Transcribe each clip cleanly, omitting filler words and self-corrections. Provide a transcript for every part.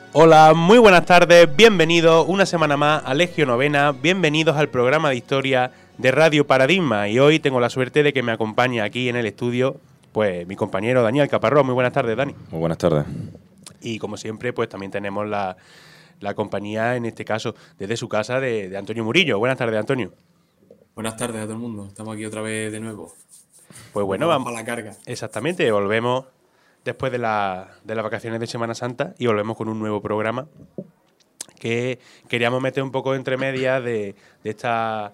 Hola, muy buenas tardes, bienvenidos una semana más a Legio Novena, bienvenidos al programa de historia de Radio Paradigma. Y hoy tengo la suerte de que me acompañe aquí en el estudio, pues mi compañero Daniel Caparrós. Muy buenas tardes, Dani. Muy buenas tardes. Y como siempre, pues también tenemos la compañía, en este caso, desde su casa, de Antonio Murillo. Buenas tardes, Antonio. Buenas tardes a todo el mundo, estamos aquí otra vez de nuevo. Pues bueno, vamos a la carga. Exactamente, volvemos después de las vacaciones de Semana Santa y volvemos con un nuevo programa que queríamos meter un poco entre medias de esta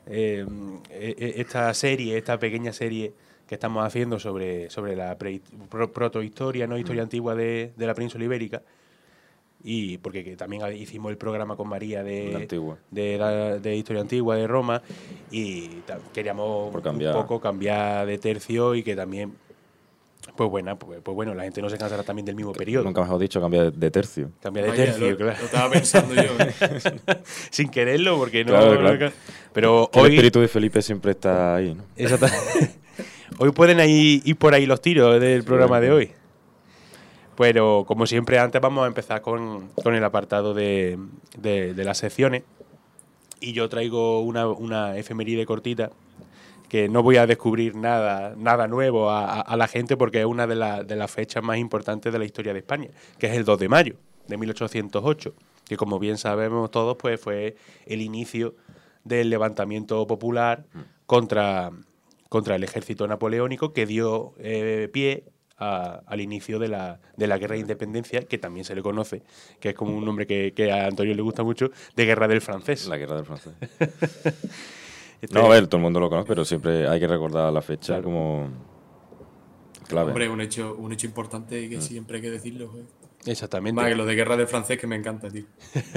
serie, esta pequeña serie que estamos haciendo sobre la protohistoria, no historia antigua de la península ibérica. Y porque también hicimos el programa con María de Historia Antigua de Roma y queríamos un poco cambiar de tercio y que también, pues bueno, la gente no se cansará también del mismo periodo. Nunca mejor dicho, cambiar de tercio. Cambiar de tercio, claro. Lo estaba pensando yo. Sin quererlo, porque no... Claro. Pero hoy, el espíritu de Felipe siempre está ahí, ¿no? Exactamente. Hoy pueden ir por ahí los tiros del programa de hoy. Pero, como siempre, antes vamos a empezar con el apartado de las secciones. Y yo traigo una efeméride cortita, que no voy a descubrir nada nuevo a la gente, porque es una de las fechas más importantes de la historia de España, que es el 2 de mayo de 1808, que como bien sabemos todos, pues fue el inicio del levantamiento popular contra el ejército napoleónico, que dio pie al inicio de la Guerra de Independencia, que también se le conoce, que es como un nombre que a Antonio le gusta mucho, de Guerra del Francés. La Guerra del Francés. No, a ver, todo el mundo lo conoce, pero siempre hay que recordar la fecha como clave. Hombre, un hecho importante y que siempre hay que decirlo. Exactamente. Vale, lo de Guerra del Francés, que me encanta, tío.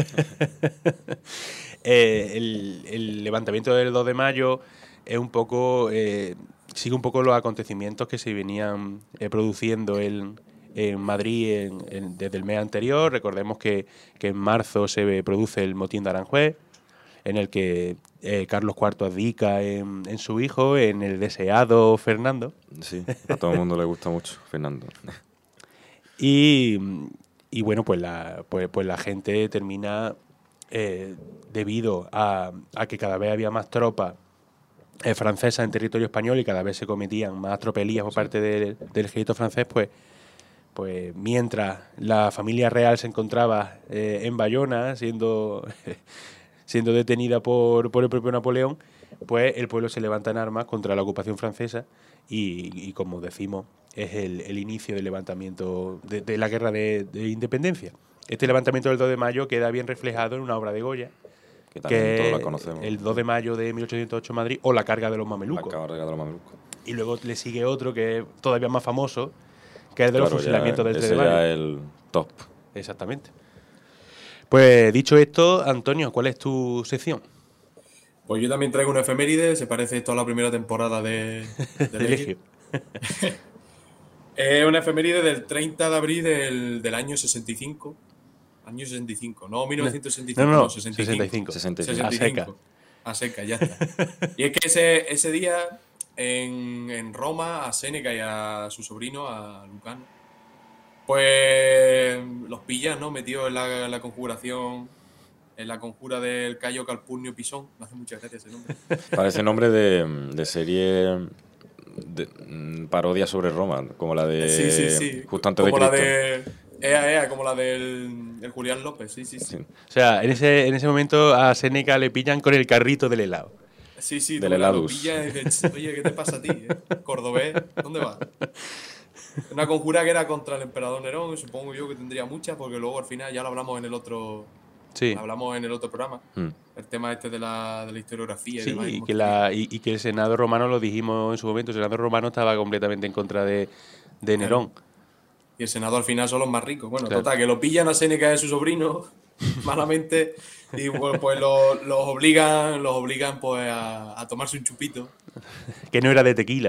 El levantamiento del 2 de mayo es un poco... sigue un poco los acontecimientos que se venían produciendo en Madrid desde el mes anterior. Recordemos que en marzo se produce el motín de Aranjuez, en el que Carlos IV abdica en su hijo, en el deseado Fernando. Sí, a todo el mundo le gusta mucho Fernando. Y bueno, pues la gente termina, debido a que cada vez había más tropas francesas en territorio español y cada vez se cometían más tropelías por parte del ejército francés, pues mientras la familia real se encontraba en Bayona siendo detenida por el propio Napoleón, pues el pueblo se levanta en armas contra la ocupación francesa y como decimos, es el inicio del levantamiento de la Guerra de Independencia. Este levantamiento del 2 de mayo queda bien reflejado en una obra de Goya, que todos la conocemos. El 2 de mayo de 1808 Madrid, o La carga de los mamelucos. La carga de los mamelucos. Y luego le sigue otro que es todavía más famoso, que es de los fusilamientos del 3 de mayo. Ese ya es el top. Exactamente. Pues dicho esto, Antonio, ¿cuál es tu sección? Pues yo también traigo una efeméride, se parece esto a la primera temporada de Legio. Es una efeméride del 30 de abril del año 65. Año 65, no 1965, no, 65. 65. A seca, ya está. Y es que ese día en Roma, a Séneca y a su sobrino, a Lucano, pues los pillan, ¿no? Metidos en la conjuración, en la conjura del Cayo Calpurnio Pisón. Me hace mucha gracia ese nombre. Parece nombre de serie parodia sobre Roma, como la de Sí. justo antes como de la Cristo. de como la del Julián López, sí. O sea, en ese momento a Séneca le pillan con el carrito del helado. Sí, del heladus. Lo pillan y dices, oye, ¿qué te pasa a ti? Cordobés, ¿dónde vas? Una conjura que era contra el emperador Nerón, y supongo yo que tendría muchas, porque luego al final ya lo hablamos en el otro. Sí. Hablamos en el otro programa. El tema de la historiografía sí, y demás. Y que el Senado romano, lo dijimos en su momento, el Senado romano estaba completamente en contra de Nerón. Y el Senado al final son los más ricos. Bueno, claro. Total, que lo pillan a Séneca de su sobrino, malamente, y pues los obligan pues a tomarse un chupito. Que no era de tequila.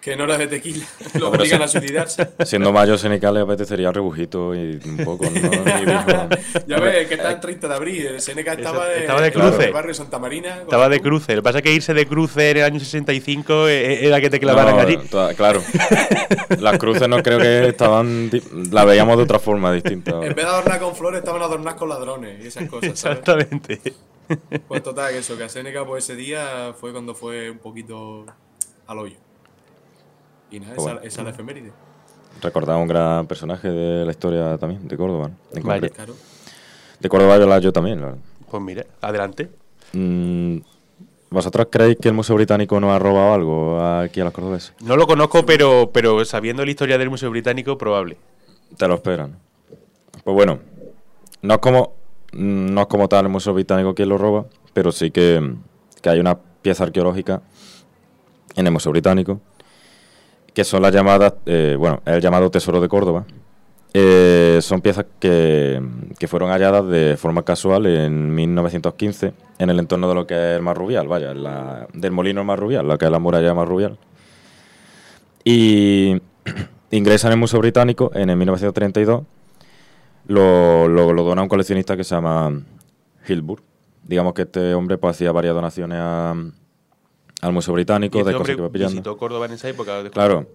Que no era de tequila. Lo obligan a suicidarse. Siendo mayo Seneca le apetecería rebujito y un poco, ¿no? Ya ves, que está el 30 de abril. Seneca estaba de cruce. el barrio Santa Marina. Estaba de cruce. Lo que pasa es que irse de cruce en el año 65 era que te clavaran allí. Claro. Las cruces no creo que estaban... La veíamos de otra forma distinta. En vez de adornar con flores, estaban adornadas con ladrones y esas cosas, ¿sabes? Exactamente. Pues total, que eso, que a Seneca pues ese día fue cuando fue un poquito al hoyo. Y nada, esa es la efeméride. Recordaba un gran personaje de la historia también, de Córdoba, ¿no? Vale, claro. De Córdoba yo también, la verdad. Pues mira, adelante. ¿Vosotros creéis que el Museo Británico nos ha robado algo aquí a los cordobeses? No lo conozco, pero sabiendo la historia del Museo Británico, probable. Te lo esperan. Pues bueno, no es como tal el Museo Británico quien lo roba, pero sí que hay una pieza arqueológica en el Museo Británico, que son las llamadas, el llamado Tesoro de Córdoba. Son piezas que fueron halladas de forma casual en 1915 en el entorno de lo que es el Mar Rubial, del molino del Mar Rubial, lo que es la muralla del Mar Rubial. Y ingresan en el Museo Británico en el 1932, lo dona un coleccionista que se llama Hilbur. Digamos que este hombre pues hacía varias donaciones al Museo Británico, de cosas que iba pillando. ¿Visitó Córdoba en esa época? Claro,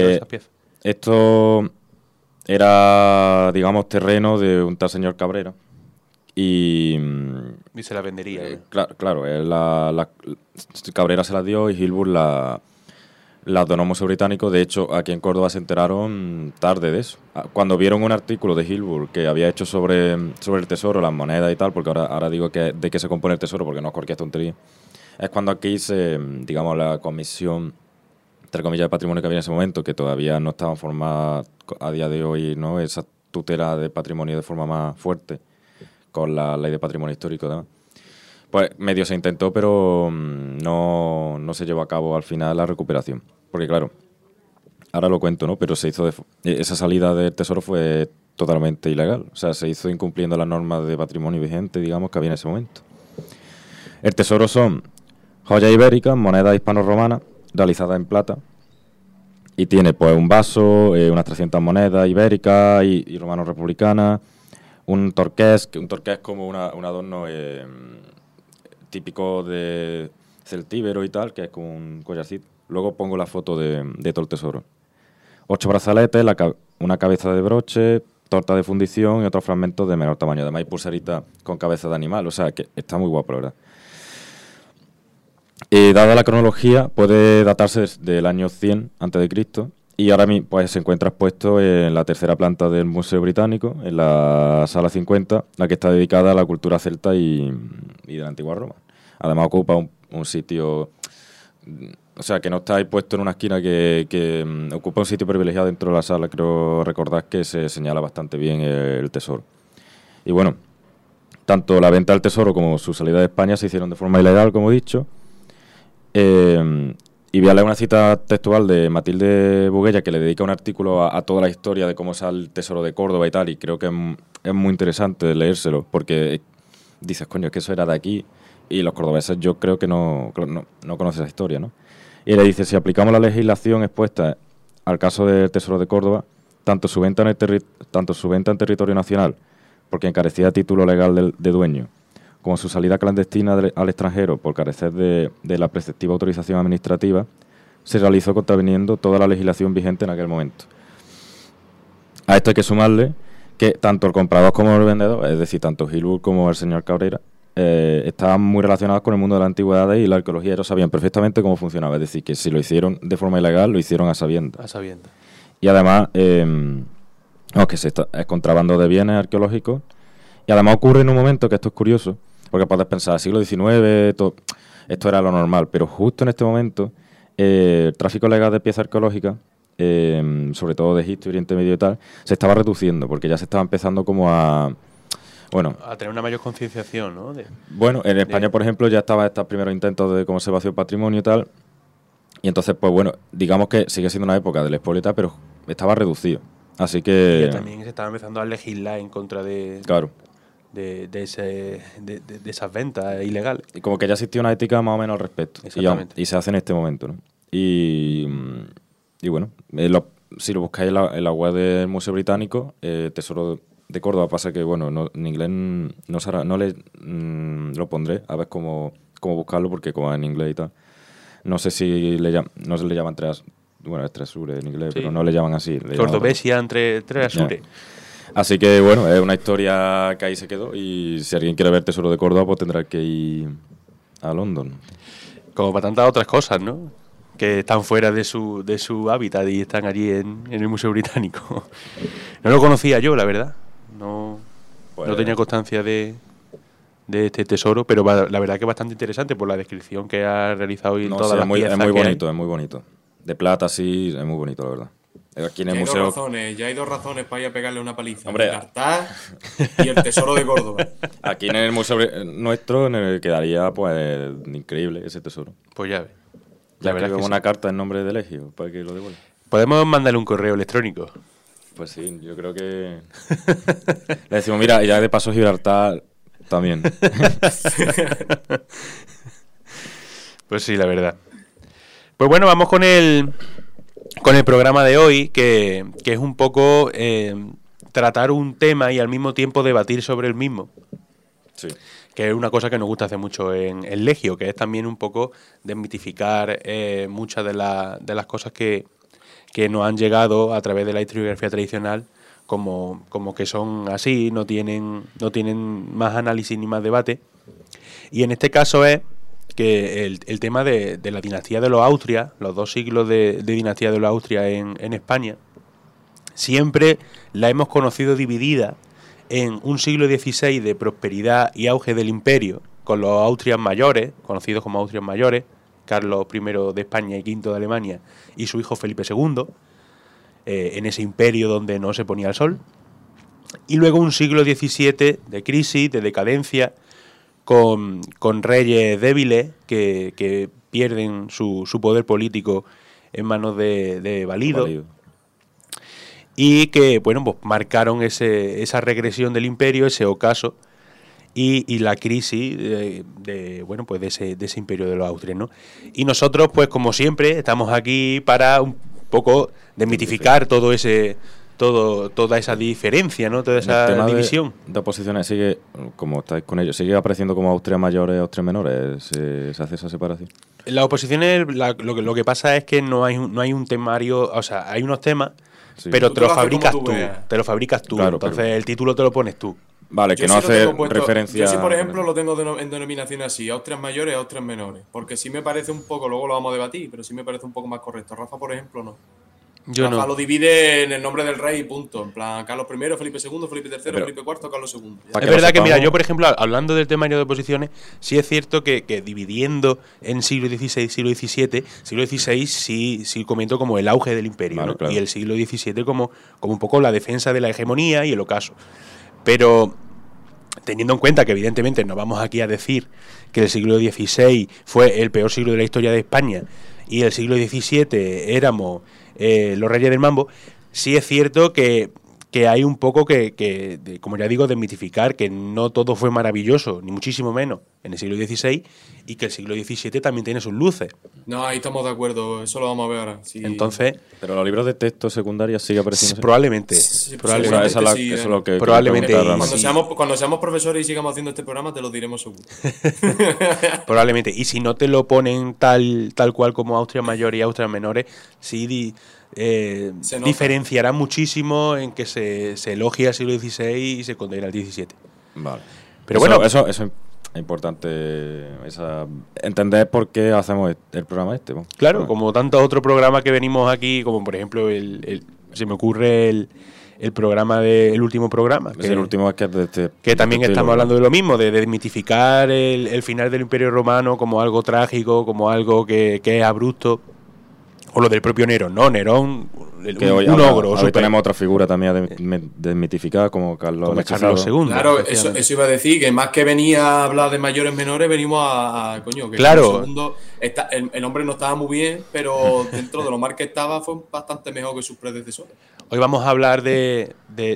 esto era, digamos, terreno de un tal señor Cabrera. Y se la vendería. Claro, Cabrera se las dio y Hilbur las donó al Museo Británico. De hecho, aquí en Córdoba se enteraron tarde de eso. Cuando vieron un artículo de Hilbur que había hecho sobre el tesoro, las monedas y tal, porque ahora digo de qué se compone el tesoro, porque no es cualquier tontería. Es cuando aquí digamos, la comisión, entre comillas, de patrimonio que había en ese momento, que todavía no estaba formada a día de hoy, ¿no? Esa tutela de patrimonio de forma más fuerte, con la ley de patrimonio histórico, ¿no? Pues medio se intentó, pero no se llevó a cabo al final la recuperación. Porque claro, ahora lo cuento, ¿no? Pero se hizo esa salida del tesoro fue totalmente ilegal. O sea, se hizo incumpliendo las normas de patrimonio vigente, digamos, que había en ese momento. El tesoro son joyas ibéricas, monedas hispano-romanas, realizadas en plata. Y tiene pues un vaso, unas 300 monedas ibéricas y romano-republicanas, un torqués como un adorno típico de celtíbero y tal, que es como un collarcito. Luego pongo la foto de todo el tesoro. 8 brazaletes, una cabeza de broche, torta de fundición y otros fragmentos de menor tamaño. Además hay pulseritas con cabeza de animal, o sea que está muy guapo, la verdad. Dada la cronología, puede datarse del año 100 a.C. y ahora mismo pues, se encuentra expuesto en la tercera planta del Museo Británico, en la sala 50, la que está dedicada a la cultura celta y de la antigua Roma. Además ocupa un sitio, o sea, que no está ahí puesto en una esquina, que ocupa un sitio privilegiado dentro de la sala. Creo recordar que se señala bastante bien el tesoro. Y bueno, tanto la venta del tesoro como su salida de España se hicieron de forma ilegal, como he dicho. Y voy a leer una cita textual de Matilde Buguella, que le dedica un artículo a toda la historia de cómo sale el tesoro de Córdoba y tal, y creo que es muy interesante leérselo, porque dices, coño, es que eso era de aquí, y los cordobeses yo creo que no conocen esa historia, ¿no? Y le dice, si aplicamos la legislación expuesta al caso del tesoro de Córdoba, tanto su venta en territorio nacional, porque encarecía a título legal de dueño, como su salida clandestina al extranjero por carecer de la preceptiva autorización administrativa, se realizó contraviniendo toda la legislación vigente en aquel momento. A esto hay que sumarle que tanto el comprador como el vendedor, es decir, tanto Hilbur como el señor Cabrera, estaban muy relacionados con el mundo de la antigüedad y la arqueología. Ellos sabían perfectamente cómo funcionaba, es decir, que si lo hicieron de forma ilegal, lo hicieron a sabiendas. A sabiendas. Y además, es contrabando de bienes arqueológicos. Y además ocurre en un momento que esto es curioso, porque puedes pensar, siglo XIX, esto era lo normal, pero justo en este momento, el tráfico legal de piezas arqueológicas, sobre todo de Egipto, Oriente Medio y tal, se estaba reduciendo, porque ya se estaba empezando como a tener una mayor concienciación, ¿no? En España, por ejemplo, ya estaba estos primeros intentos de conservación del patrimonio y tal, y entonces, pues bueno, digamos que sigue siendo una época del expolio y tal, pero estaba reducido. Así que... Y también se estaba empezando a legislar en contra de... Claro. De esas ventas ilegales. Y como que ya existía una ética más o menos al respecto. Y se hace en este momento, ¿no? Y Y bueno, si lo buscáis en la web del Museo Británico, Tesoro de Córdoba, pasa que, bueno, en inglés lo pondré, a ver cómo buscarlo, porque como es en inglés y tal, no sé si no se le llaman Tresure en inglés, Sí. pero no le llaman así. Cordobesia entre Tresure. Así que, bueno, es una historia que ahí se quedó, y si alguien quiere ver Tesoro de Córdoba, pues tendrá que ir a London. Como para tantas otras cosas, ¿no? Que están fuera de su hábitat y están allí en el Museo Británico. No lo conocía yo, la verdad. No tenía constancia de este tesoro, pero la verdad que es bastante interesante por la descripción que ha realizado y todas las piezas es muy que hay. bonito, es muy bonito. De plata, sí, es muy bonito, la verdad. Aquí en el museo. Ya hay dos razones para ir a pegarle una paliza. Hombre. El Artás y el Tesoro de Córdoba. Aquí en el museo nuestro quedaría, pues, increíble ese tesoro. Pues ya ves. Ya verdad que es que una sí. carta en nombre de Elegio para que lo devuelva. Podemos mandarle un correo electrónico. Pues sí, yo creo que. Le decimos, mira, y ya de paso Gibraltar también. Pues sí, la verdad. Pues bueno, vamos con el programa de hoy, que es un poco tratar un tema y al mismo tiempo debatir sobre el mismo. Sí. Que es una cosa que nos gusta hacer mucho en Legio, que es también un poco desmitificar muchas de las cosas que nos han llegado a través de la historiografía tradicional como que son así, no tienen más análisis ni más debate. Y en este caso es que el tema de la dinastía de los Austria, los 2 siglos de dinastía de los Austria en España, siempre la hemos conocido dividida en un siglo XVI de prosperidad y auge del imperio, con los Austrias mayores, conocidos como Austrias mayores, Carlos I de España y V de Alemania, y su hijo Felipe II, en ese imperio donde no se ponía el sol. Y luego un siglo XVII de crisis, de decadencia, con reyes débiles que pierden su poder político en manos de Valido. Y que, bueno, pues marcaron esa regresión del imperio, ese ocaso, y la crisis de ese imperio de los Austrias, ¿no? Y nosotros, pues como siempre, estamos aquí para un poco desmitificar toda esa diferencia, ¿no? Toda esa división. De oposiciones sigue, como estáis con ellos, sigue apareciendo como Austria mayores, Austria menores, se hace esa separación. Las oposiciones, lo que pasa es que no hay un temario, o sea, hay unos temas, sí, pero te lo fabricas tú, claro, entonces el título te lo pones tú. Vale, que no hace referencia. Yo sí, por ejemplo, lo tengo en denominación así, Austrias mayores, Austrias menores. Porque sí me parece un poco, luego lo vamos a debatir, pero sí me parece un poco más correcto. Rafa, por ejemplo, no. Rafa lo divide en el nombre del rey, punto. En plan, Carlos I, Felipe II, Felipe III, Felipe IV, Carlos II. Es verdad que, mira, yo, por ejemplo, hablando del temario de oposiciones, sí es cierto que dividiendo en siglo XVI y siglo XVII, siglo XVI sí comento como el auge del imperio, vale, ¿no? Claro. Y el siglo XVII como un poco la defensa de la hegemonía y el ocaso. Pero teniendo en cuenta que evidentemente no vamos aquí a decir que el siglo XVI fue el peor siglo de la historia de España y el siglo XVII éramos los reyes del mambo, sí es cierto que hay un poco como ya digo, desmitificar que no todo fue maravilloso, ni muchísimo menos, en el siglo XVI, y que el siglo XVII también tiene sus luces. No, ahí estamos de acuerdo, eso lo vamos a ver ahora. Sí. Entonces, pero los libros de texto secundarios sigue apareciendo. Probablemente. Probablemente eso es lo que probablemente. Cuando seamos profesores y sigamos haciendo este programa, te lo diremos seguro. Probablemente. Y si no te lo ponen tal cual como Austria Mayor y Austria Menores, sí diferenciará muchísimo en que se elogia el siglo XVI y se condena el XVII. Vale. Pero bueno, eso es importante entender por qué hacemos el programa este. ¿no? Claro, bueno. Como tantos otros programas que venimos aquí, como por ejemplo se me ocurre el programa el último programa. El último es que también estamos hablando de lo mismo, de desmitificar el final del Imperio Romano como algo trágico, como algo que es abrupto. O lo del propio Nerón, ¿no? Nerón, un ogro. Hoy tenemos otra figura también desmitificada como Carlos II. Claro, eso iba a decir, que más que venía a hablar de mayores menores, venimos que claro. Carlos II, el hombre no estaba muy bien, pero dentro de lo mal que estaba fue bastante mejor que sus predecesores. Hoy vamos a hablar de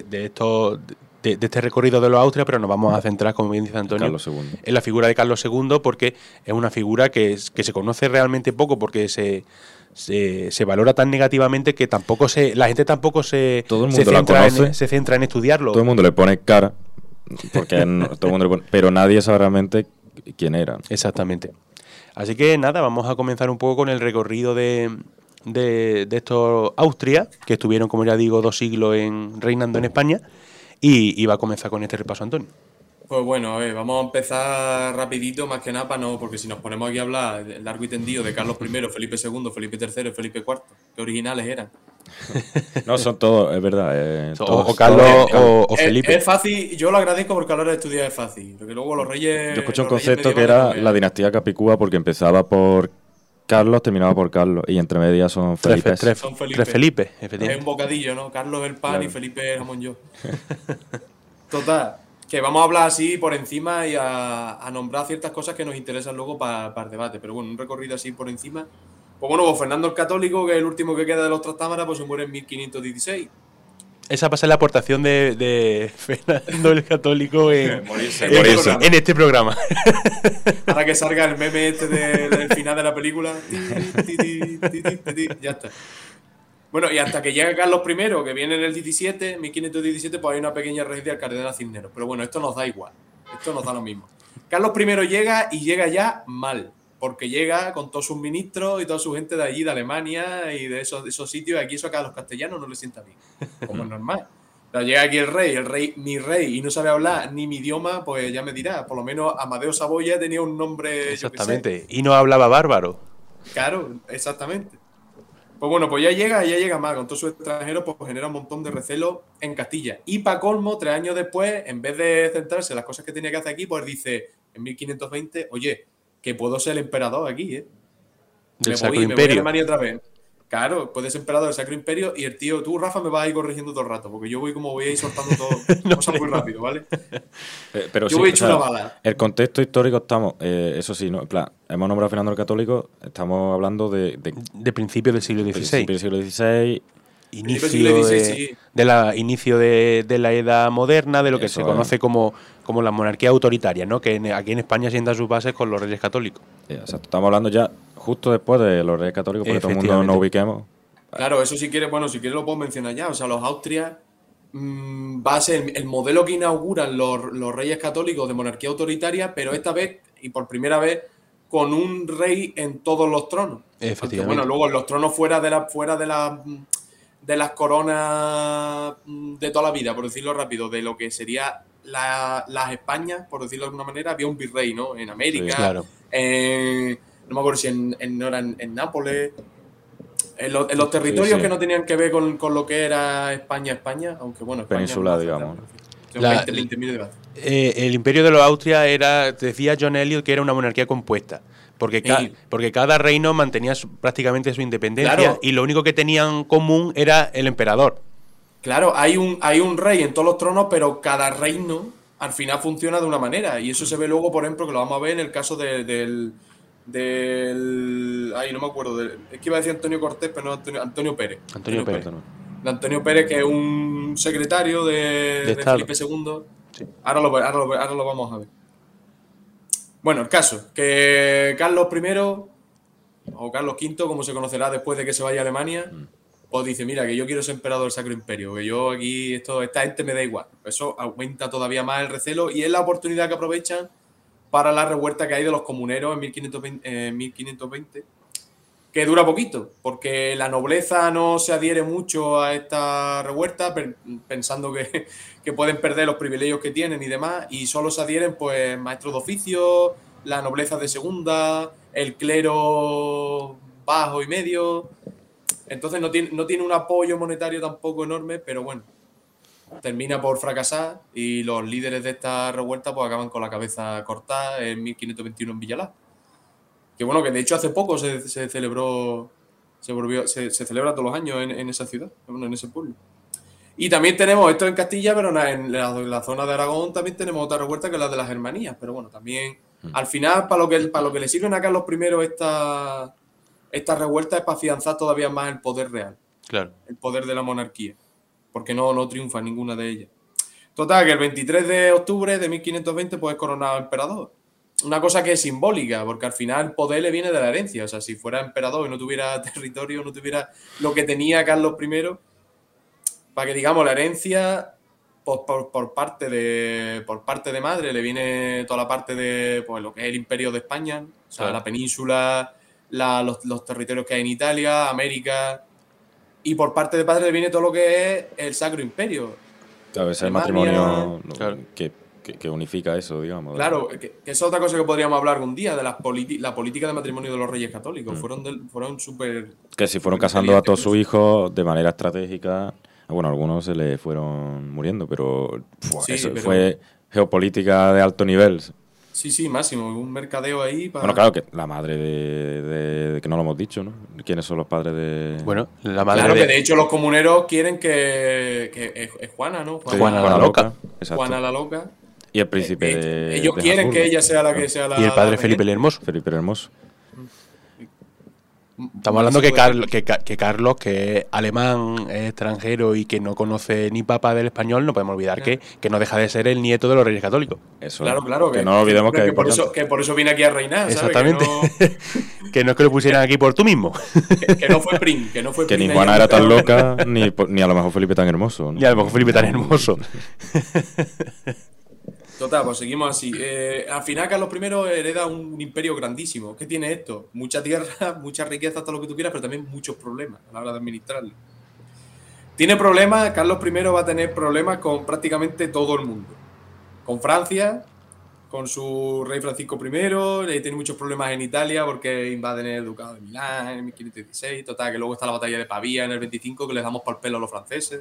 este recorrido de los Austrias, pero nos vamos a centrar, como bien dice Antonio, en la figura de Carlos II, porque es una figura que se conoce realmente poco, porque se se valora tan negativamente que la gente tampoco todo el mundo se centra en estudiarlo. Todo el mundo le pone cara, porque todo el mundo le pone, pero nadie sabe realmente quién era. Exactamente. Así que nada, vamos a comenzar un poco con el recorrido de estos Austria, que estuvieron, como ya digo, 2 siglos reinando en España, y va a comenzar con este repaso, Antonio. Pues bueno, a ver, vamos a empezar rapidito, más que nada, porque si nos ponemos aquí a hablar largo y tendido de Carlos I, Felipe II, Felipe III y Felipe IV, qué originales eran. No, son todos, es verdad. O Carlos o Felipe. Es fácil, yo lo agradezco porque a la hora de estudiar es fácil, porque luego los reyes... Yo escuché un concepto que era la dinastía Capicúa, porque empezaba por Carlos, terminaba por Carlos, y entre medias son Felipe. Tres Felipe, efectivamente. Es un bocadillo, ¿no? Carlos el pan, claro. Y Felipe el jamón yo. Total, que vamos a hablar así por encima y a nombrar ciertas cosas que nos interesan luego para el debate. Pero bueno, un recorrido así por encima. Pues bueno, Fernando el Católico, que es el último que queda de los Trastámaras, pues se muere en 1516. Esa va a ser la aportación de Fernando el Católico en este programa. Para que salga el meme este del final de la película. Ya está. Bueno, y hasta que llega Carlos I, que viene en el 1517, pues hay una pequeña regencia al cardenal Cisneros. Pero bueno, esto nos da igual. Esto nos da lo mismo. Carlos I llega y llega ya mal. Porque llega con todos sus ministros y toda su gente de allí, de Alemania y de esos sitios. Y aquí eso acá a los castellanos no les sienta bien. Como es normal. Pero llega aquí el rey, mi rey, y no sabe hablar ni mi idioma, pues ya me dirá. Por lo menos Amadeo Saboya tenía un nombre. Exactamente. Yo qué sé. Y no hablaba bárbaro. Claro, exactamente. Pues bueno, pues ya llega mal. Con todos sus extranjeros, pues genera un montón de recelo en Castilla. Y para colmo, 3 años después, en vez de centrarse en las cosas que tenía que hacer aquí, pues dice en 1520, oye, que puedo ser el emperador aquí, Del Sacro Imperio. Me voy a Alemania otra vez. Claro, puedes ser emperador del Sacro Imperio y el tío, tú, Rafa, me vas a ir corrigiendo todo el rato, porque yo voy a ir soltando todo cosas muy rápido, ¿vale? Pero yo sí, voy a echar una bala. El contexto histórico estamos, eso sí, ¿no? En plan, hemos nombrado a Fernando el Católico, estamos hablando de principios del siglo XVI. Principios del siglo XVI. Inicio de la edad moderna, de lo que se conoce como la monarquía autoritaria, ¿no? Que aquí en España sienta sus bases con los reyes católicos. Exacto, estamos hablando ya justo después de los reyes católicos, porque todo el mundo nos ubiquemos. Claro, eso si quieres lo puedo mencionar ya. O sea, los Austrias va a ser el modelo que inauguran los reyes católicos de monarquía autoritaria, pero esta vez, y por primera vez, con un rey en todos los tronos. Efectivamente. Aunque, bueno, luego en los tronos fuera de las coronas de toda la vida, por decirlo rápido, de lo que sería las Españas, por decirlo de alguna manera, había un virrey, ¿no? En América, sí, claro. No me acuerdo si en Nápoles, en los territorios que no tenían que ver con lo que era España, aunque bueno, España península, digamos. 20.000 debates. El imperio de los Austrias decía John Eliot, que era una monarquía compuesta. Porque cada reino mantenía prácticamente su independencia, claro, y lo único que tenían en común era el emperador. Claro, hay un rey en todos los tronos, pero cada reino al final funciona de una manera. Y eso se ve luego, por ejemplo, que lo vamos a ver en el caso del ay, no me acuerdo. Es que iba a decir Antonio Cortés, pero no Antonio Pérez. Antonio Pérez. De Antonio Pérez, que es un secretario de Felipe II. Sí. Ahora lo vamos a ver. Bueno, el caso, que Carlos I, o Carlos V, como se conocerá después de que se vaya a Alemania, pues dice, mira, que yo quiero ser emperador del Sacro Imperio, que yo aquí, esta gente me da igual. Eso aumenta todavía más el recelo y es la oportunidad que aprovechan para la revuelta que hay de los comuneros en 1520, que dura poquito, porque la nobleza no se adhiere mucho a esta revuelta, pensando que pueden perder los privilegios que tienen y demás, y solo se adhieren pues maestros de oficio, la nobleza de segunda, el clero bajo y medio. Entonces no tiene un apoyo monetario tampoco enorme, pero bueno, termina por fracasar y los líderes de esta revuelta pues acaban con la cabeza cortada en 1521 en Villalá. Que bueno, que de hecho hace poco se celebró, se celebra todos los años en esa ciudad, en ese pueblo. Y también tenemos esto en Castilla, pero en la zona de Aragón también tenemos otra revuelta que es la de las Germanías. Pero bueno, también al final para lo que le sirven a Carlos I esta revuelta es para afianzar todavía más el poder real. Claro. El poder de la monarquía. Porque no triunfa ninguna de ellas. Total, que el 23 de octubre de 1520 pues es coronado emperador. una cosa que es simbólica, porque al final el poder le viene de la herencia. O sea, si fuera emperador y no tuviera territorio, no tuviera lo que tenía Carlos I, para que digamos la herencia por parte de madre le viene toda la parte de pues, lo que es el imperio de España, o sea, la península, los territorios que hay en Italia, América, y por parte de padre le viene todo lo que es el Sacro Imperio. Claro, ese es el matrimonio que unifica eso, digamos. Claro, que es otra cosa que podríamos hablar algún día, de la política de matrimonio de los reyes católicos. Fueron súper... Que si fueron casando a todos sus hijos de manera estratégica. Bueno, algunos se le fueron muriendo, pero fue geopolítica de alto nivel. Sí, máximo. Un mercadeo ahí para... Bueno, claro, que la madre de que no lo hemos dicho, ¿no? ¿Quiénes son los padres de...? Bueno, la madre Claro, que de hecho los comuneros quieren que es Juana, ¿no? Juana la loca. Exacto. Juana la loca. Y el príncipe de... Ellos quieren que ella sea la que sea la... Y el padre Felipe el Hermoso. Felipe el Hermoso. Estamos hablando que Carlos, que es alemán, es extranjero y que no conoce ni papa del español, no podemos olvidar que no deja de ser el nieto de los Reyes Católicos. Eso. Claro. Que no olvidemos que por eso viene aquí a reinar, ¿sabes? Exactamente. Que no es que lo pusieran aquí por tú mismo. Que no fue Prim. Que ni Juana era tan loca, ni a lo mejor Felipe tan hermoso, ¿no? Ni a lo mejor Felipe tan hermoso. Total, pues seguimos así. Al final Carlos I hereda un imperio grandísimo. ¿Qué tiene esto? Mucha tierra, mucha riqueza, todo lo que tú quieras, pero también muchos problemas a la hora de administrarlo. Tiene problemas, Carlos I va a tener problemas con prácticamente todo el mundo. Con Francia, con su rey Francisco I, tiene muchos problemas en Italia porque invaden el ducado de Milán en 1516. Total, que luego está la batalla de Pavía en el 25, que les damos por pelo a los franceses.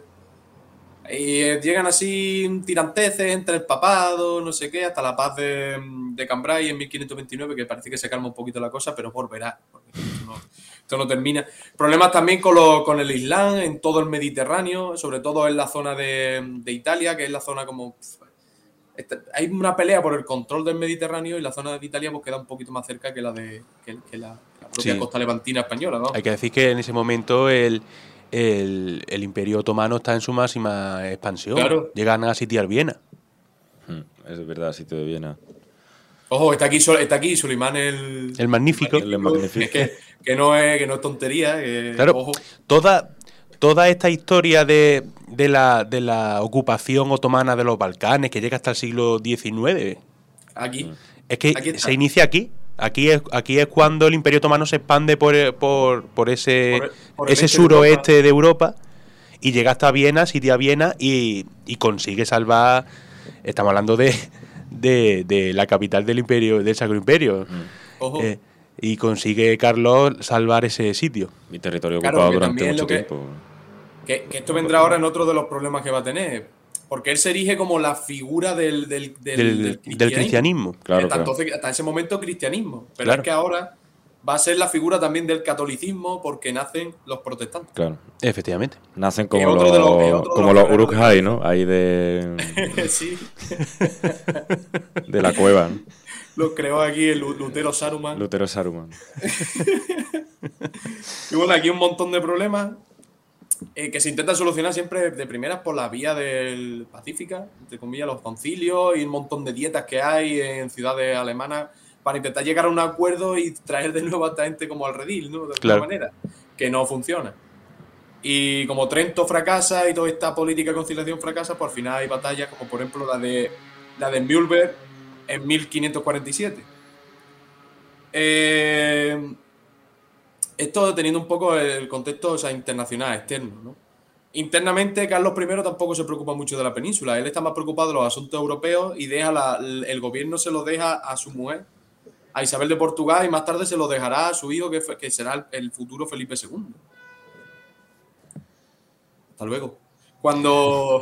Y llegan así tiranteces entre el papado, no sé qué, hasta la paz de Cambrai en 1529, que parece que se calma un poquito la cosa, pero volverá, porque esto no termina. Problemas también con el Islam en todo el Mediterráneo, sobre todo en la zona de Italia, que es la zona como... hay una pelea por el control del Mediterráneo y la zona de Italia pues queda un poquito más cerca que la propia costa levantina española, ¿no? Hay que decir que en ese momento el Imperio Otomano está en su máxima expansión. Claro. Llegan a sitiar Viena. Es verdad, sitio de Viena. Ojo, está aquí Sulimán el Magnífico. El Magnífico. Que no es tontería. Claro, ojo. Toda esta historia de la ocupación otomana de los Balcanes, que llega hasta el siglo XIX. Aquí. Es que se inicia aquí. Aquí es cuando el Imperio Otomano se expande por ese suroeste de Europa y llega hasta Viena, sitia Viena y consigue salvar. Estamos hablando de la capital del imperio, del Sacro Imperio. Ojo. Y consigue Carlos salvar ese sitio. Mi territorio ocupado durante mucho tiempo. Que esto vendrá ahora en otro de los problemas que va a tener. Porque él se erige como la figura del cristianismo. Claro, hasta ese momento cristianismo. Pero es que ahora va a ser la figura también del catolicismo porque nacen los protestantes. Claro. Efectivamente. Nacen como los Uruk-hai, ¿no? Ahí de... sí. De la cueva, ¿no? Los creó aquí el Lutero Saruman. Y bueno, aquí un montón de problemas. Que se intenta solucionar siempre de primeras por la vía del Pacífica, entre comillas, los concilios y un montón de dietas que hay en ciudades alemanas para intentar llegar a un acuerdo y traer de nuevo a esta gente como al redil, ¿no? De alguna manera, que no funciona. Y como Trento fracasa y toda esta política de conciliación fracasa, pues al final hay batallas como por ejemplo la de Mühlberg en 1547. Esto teniendo un poco el contexto internacional, externo, ¿no? Internamente, Carlos I tampoco se preocupa mucho de la península. Él está más preocupado de los asuntos europeos y el gobierno se lo deja a su mujer, a Isabel de Portugal, y más tarde se lo dejará a su hijo, que será el futuro Felipe II. Hasta luego. Cuando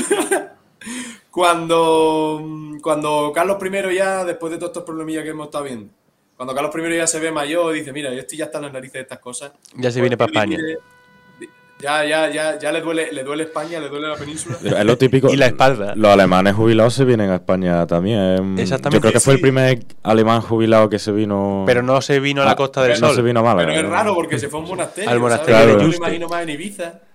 Carlos I ya, después de todos estos problemillas que hemos estado viendo, cuando Carlos I ya se ve mayor y dice, mira, yo estoy ya hasta en las narices de estas cosas. Ya se viene para España. Ya le duele España, le duele la península. Pero es lo típico. Y la espalda. Los alemanes jubilados se vienen a España también. Exactamente. Yo creo que fue el primer alemán jubilado que se vino. Pero no se vino a la Costa del Sol. No se vino a Málaga. Pero es raro porque se fue a un monasterio. Al monasterio ¿sabes? de Yo me Yuste. imagino más en Ibiza.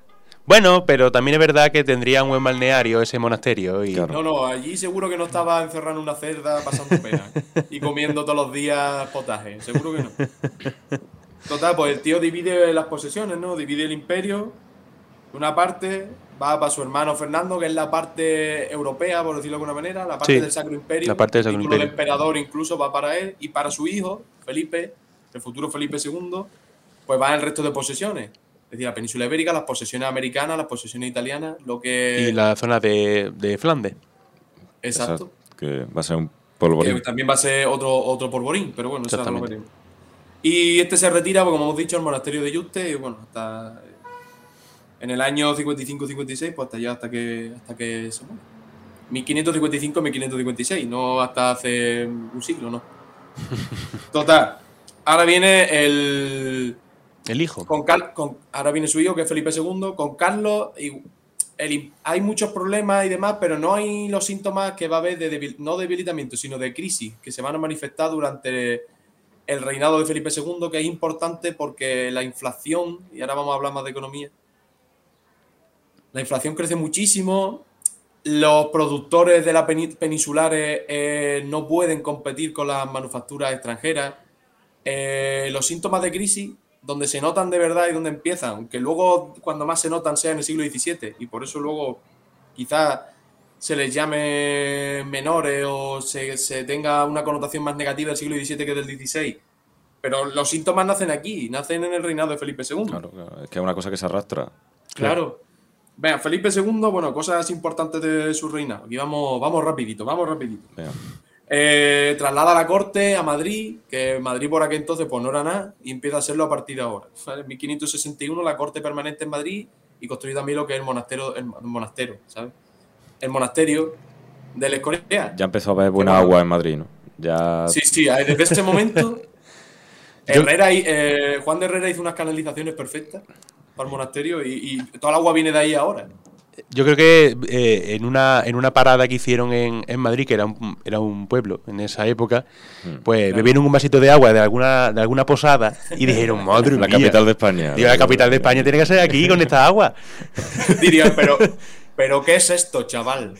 Bueno, pero también es verdad que tendría un buen balneario ese monasterio. Y... Claro. No, allí seguro que no estaba encerrado en una celda pasando pena y comiendo todos los días potaje. Seguro que no. Total, pues el tío divide las posesiones, ¿no? Divide el imperio. Una parte va para su hermano Fernando, que es la parte europea, por decirlo de alguna manera, la parte del Sacro Imperio. La parte del Sacro Imperio. El título de emperador incluso va para él y para su hijo, Felipe, el futuro Felipe II, pues va el resto de posesiones. Es decir, la península ibérica, las posesiones americanas, las posesiones italianas, lo que... Y la zona de Flandes. Exacto. Que va a ser un polvorín. Que también va a ser otro polvorín, pero bueno, eso lo veremos. Y este se retira, pues, como hemos dicho, al monasterio de Yuste, y bueno, hasta en el año 55-56, pues hasta que se muere. 1555-1556, no hasta hace un siglo, ¿no? Total. Ahora viene el hijo. Ahora viene su hijo, que es Felipe II, con Carlos. Hay muchos problemas y demás, pero no hay los síntomas que va a haber no de debilitamiento, sino de crisis, que se van a manifestar durante el reinado de Felipe II, que es importante porque la inflación, y ahora vamos a hablar más de economía, la inflación crece muchísimo, los productores de la peninsulares no pueden competir con las manufacturas extranjeras, los síntomas de crisis, donde se notan de verdad y donde empiezan, aunque luego cuando más se notan sea en el siglo XVII, y por eso luego quizás se les llame menores o se tenga una connotación más negativa del siglo XVII que del XVI. Pero los síntomas nacen aquí, nacen en el reinado de Felipe II. Claro, es que es una cosa que se arrastra. Claro. Vean, Felipe II, bueno, cosas importantes de su reinado. Aquí vamos rapidito. Traslada la corte a Madrid, que Madrid por aquel entonces pues no era nada, y empieza a serlo a partir de ahora. En 1561 la corte permanente en Madrid y construye también lo que es el monasterio, ¿sabes? El monasterio del Escorial. Ya empezó a haber buena agua en Madrid, ¿no? Ya... Sí, desde ese momento Juan de Herrera hizo unas canalizaciones perfectas para el monasterio y toda el agua viene de ahí ahora. Yo creo que en una parada que hicieron en Madrid, que era un pueblo en esa época, pues bebieron un vasito de agua de alguna posada y dijeron, madre mía, la capital de España. Digo, la capital de España tiene que ser aquí con esta agua. Dirían, pero ¿qué es esto, chaval?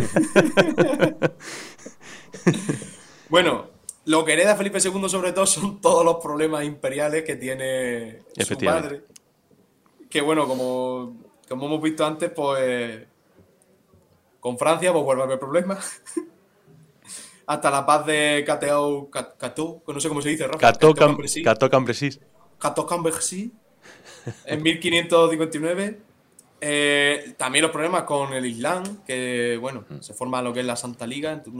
Bueno, lo que hereda Felipe II sobre todo son todos los problemas imperiales que tiene su padre. Que bueno, como hemos visto antes, pues con Francia pues vuelve a haber problemas. Hasta la paz de Cateau, que no sé cómo se dice, Rafa. Cateau-Cambrésis. Cateau-Cambrésis, en 1559. También los problemas con el Islam, que bueno, se forma lo que es la Santa Liga, entre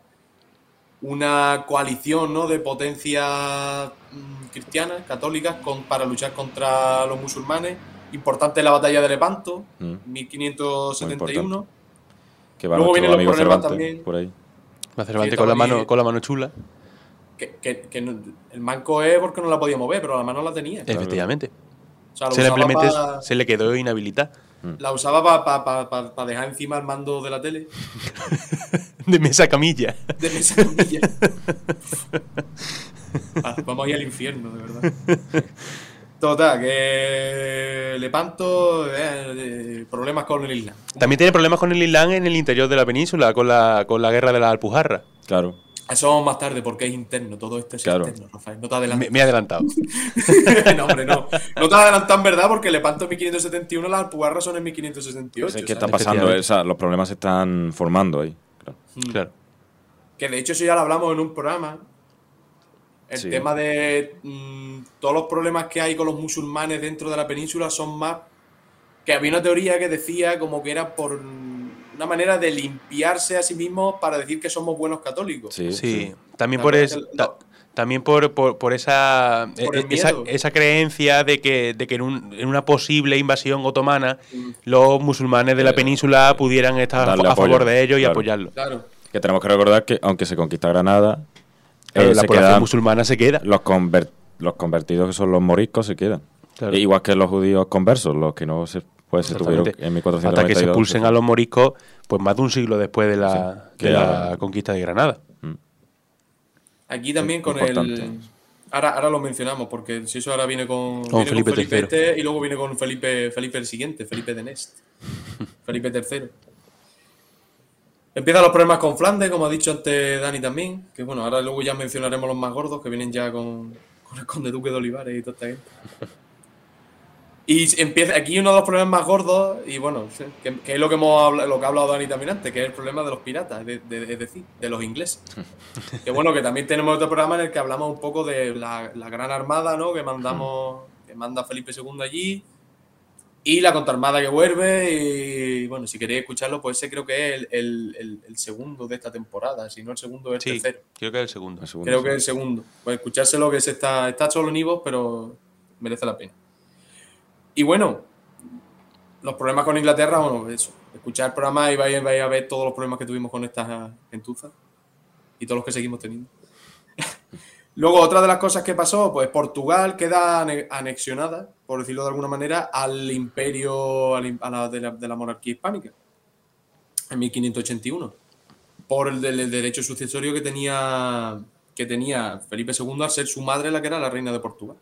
una coalición, ¿no?, de potencias cristianas, católicas, para luchar contra los musulmanes. Importante la batalla de Lepanto, 1571. Que va luego vienen los problemas Cervantes, también. Por ahí. Cervantes con la mano chula. Que el manco es porque no la podía mover, pero la mano la tenía. Efectivamente. O sea, simplemente se le quedó inhabilitada. La usaba para dejar encima el mando de la tele. De mesa camilla. Vamos a ir al infierno, de verdad. Total, que Lepanto, problemas con el Islam. También tiene problemas con el Islam en el interior de la península, con la guerra de la Alpujarra. Claro. Eso vamos más tarde, porque es interno, todo esto es interno, Rafael. No te adelantes. Me he adelantado. No, hombre, no. No te has adelantado en verdad, porque Lepanto en 1571, las Alpujarras son en 1568. Es que está pasando, los problemas se están formando ahí. Claro. Que de hecho eso ya lo hablamos en un programa. El tema de todos los problemas que hay con los musulmanes dentro de la península son más... Que había una teoría que decía como que era por una manera de limpiarse a sí mismos para decir que somos buenos católicos. Sí. También por esa creencia de que en una posible invasión otomana los musulmanes de la península pudieran estar a favor de ellos y apoyarlos. Claro. Que tenemos que recordar que aunque se conquista Granada... la población musulmana se queda. Los convertidos, que son los moriscos, se quedan. Claro. Igual que los judíos conversos, los que no se tuvieron en 1492. Hasta que se expulsen a los moriscos, pues más de un siglo después de la conquista de Granada. Aquí también con Ahora lo mencionamos, porque si eso ahora viene con Felipe III. este, y luego viene con Felipe el siguiente, Felipe de Nest. Felipe III. Empiezan los problemas con Flandes, como ha dicho antes Dani también. Que bueno, ahora luego ya mencionaremos los más gordos, que vienen ya con el conde duque de Olivares y toda esta gente. Y empieza aquí uno de los problemas más gordos, y bueno, que es lo que ha hablado Dani también antes, que es el problema de los piratas, es decir, de los ingleses. Que bueno, que también tenemos otro programa en el que hablamos un poco de la gran armada, ¿no? Que manda Felipe II allí, y la contraarmada que vuelve. Y bueno, si queréis escucharlo, pues ese creo que es el segundo de esta temporada, si no el segundo, es el tercero. Creo que es el segundo. Creo que es el segundo. Pues escuchárselo, que está solo en iVoox, pero merece la pena. Y bueno, los problemas con Inglaterra, bueno, eso. Escuchar el programa y vais a ver todos los problemas que tuvimos con estas gentuzas y todos los que seguimos teniendo. Luego, otra de las cosas que pasó, pues Portugal queda anexionada, por decirlo de alguna manera, al imperio de la monarquía hispánica en 1581, por el derecho sucesorio que tenía Felipe II al ser su madre la que era la reina de Portugal.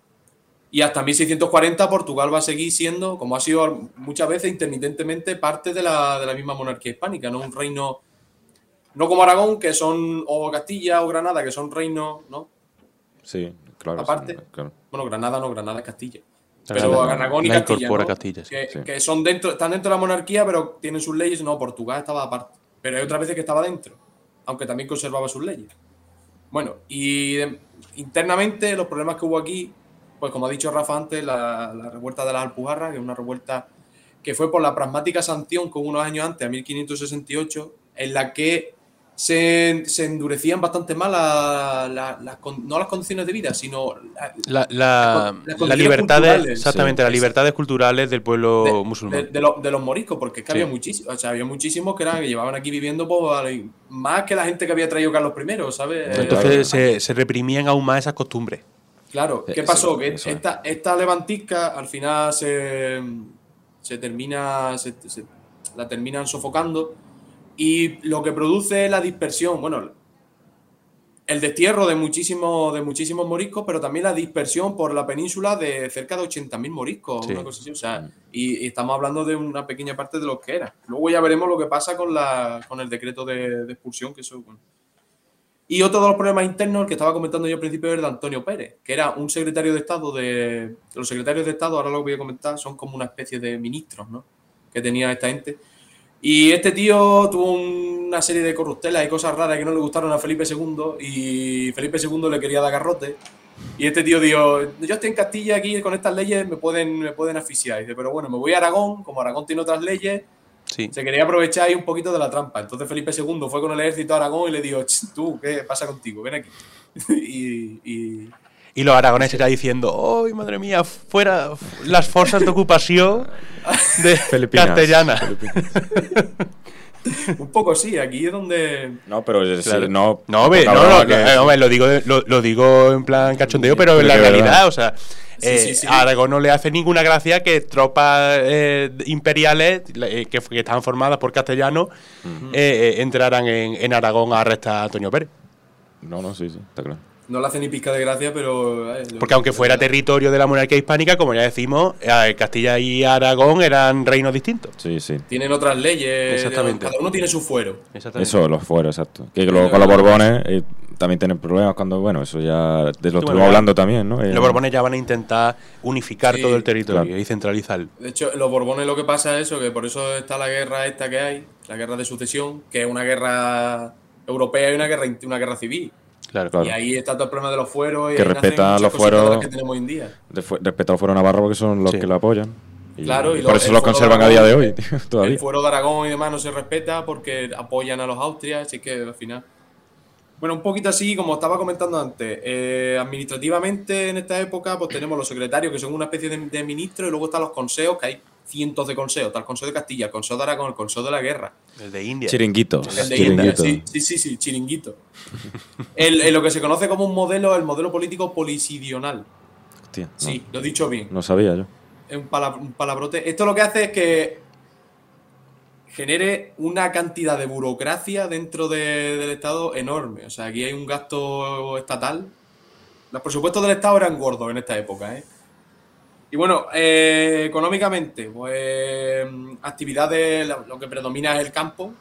Y hasta 1640 Portugal va a seguir siendo, como ha sido muchas veces intermitentemente, parte de la misma monarquía hispánica, no un reino, no como Aragón, que son, o Castilla o Granada, que son reinos, ¿no? Sí, claro. Aparte. Sí, claro. Bueno, Granada es Castilla. Pero Aragón y Castilla, ¿no? Castilla, sí. Que están dentro de la monarquía, pero tienen sus leyes. No, Portugal estaba aparte. Pero hay otras veces que estaba dentro, aunque también conservaba sus leyes. Bueno, y internamente los problemas que hubo aquí, pues como ha dicho Rafa antes, la revuelta de las Alpujarras, que es una revuelta que fue por la pragmática sanción que hubo unos años antes, a 1568, en la que se endurecían bastante más no las condiciones de vida, sino las libertades, exactamente, las libertades culturales del pueblo musulmán. De los moriscos, porque es que había muchísimos, o sea, había muchísimos que llevaban aquí viviendo pues, más que la gente que había traído Carlos I, ¿sabes? Entonces se reprimían aún más esas costumbres. Claro, ¿qué pasó? Que esta levantisca al final la terminan sofocando, y lo que produce es la dispersión, bueno, el destierro de muchísimos moriscos, pero también la dispersión por la península de cerca de 80.000 moriscos, una cosa así, o sea, y estamos hablando de una pequeña parte de lo que era. Luego ya veremos lo que pasa con el decreto de expulsión, que eso, bueno. Y otro de los problemas internos, el que estaba comentando yo al principio, era de Antonio Pérez, que era un secretario de Estado los secretarios de Estado, ahora lo voy a comentar, son como una especie de ministros, ¿no? Que tenía esta gente. Y este tío tuvo una serie de corruptelas y cosas raras que no le gustaron a Felipe II, y Felipe II le quería dar garrote. Y este tío dijo, yo estoy en Castilla aquí con estas leyes, me pueden asfixiar. Y dice, pero bueno, me voy a Aragón, como Aragón tiene otras leyes. Sí. Se quería aprovechar ahí un poquito de la trampa. Entonces Felipe II fue con el ejército a Aragón y le dijo, tú, ¿qué pasa contigo? Ven aquí. Y los aragoneses ya diciendo, ¡ay, madre mía! Fuera las fuerzas de ocupación de castellana. Un poco sí, aquí es donde... No, pero claro. No, lo digo en plan cachondeo, pero en la realidad, o sea... Sí. A Aragón no le hace ninguna gracia que tropas imperiales que estaban formadas por castellanos entraran en Aragón a arrestar a Antonio Pérez. No, sí, está claro. No le hace ni pizca de gracia, pero... Porque aunque fuera territorio de la monarquía hispánica, como ya decimos, Castilla y Aragón eran reinos distintos. Sí. Tienen otras leyes. Exactamente. Cada uno tiene su fuero. Eso, los fueros, exacto. Que luego con los Borbones también tienen problemas cuando... Bueno, eso ya... De lo estuvimos hablando también, ¿no? Los Borbones ya van a intentar unificar todo el territorio y centralizarlo. De hecho, los Borbones lo que pasa es eso, que por eso está la guerra esta que hay, la guerra de sucesión, que es una guerra europea y una guerra civil. Claro. Y ahí está todo el problema de los fueros. Que respeta los fueros que tenemos hoy en día. Respeta los fueros navarros, porque son los que lo apoyan. Claro, y por eso los conservan a día de hoy. Todavía. El fuero de Aragón y demás no se respeta porque apoyan a los Austrias, así que al final... Bueno, un poquito así, como estaba comentando antes, administrativamente en esta época pues tenemos los secretarios, que son una especie de ministros, y luego están los consejos, que hay cientos de consejos. Está el Consejo de Castilla, el Consejo de Aragón, el Consejo de la Guerra. El de India. Chiringuito. El de India, sí, chiringuito. Lo que se conoce como el modelo político polisidional. Hostia, no. Sí, lo he dicho bien. No sabía yo. Es un palabrote. Esto lo que hace es que genere una cantidad de burocracia dentro del Estado enorme. O sea, aquí hay un gasto estatal Los presupuestos del Estado eran gordos en esta época, ¿eh? Y bueno, económicamente, pues actividades, lo que predomina es el campo.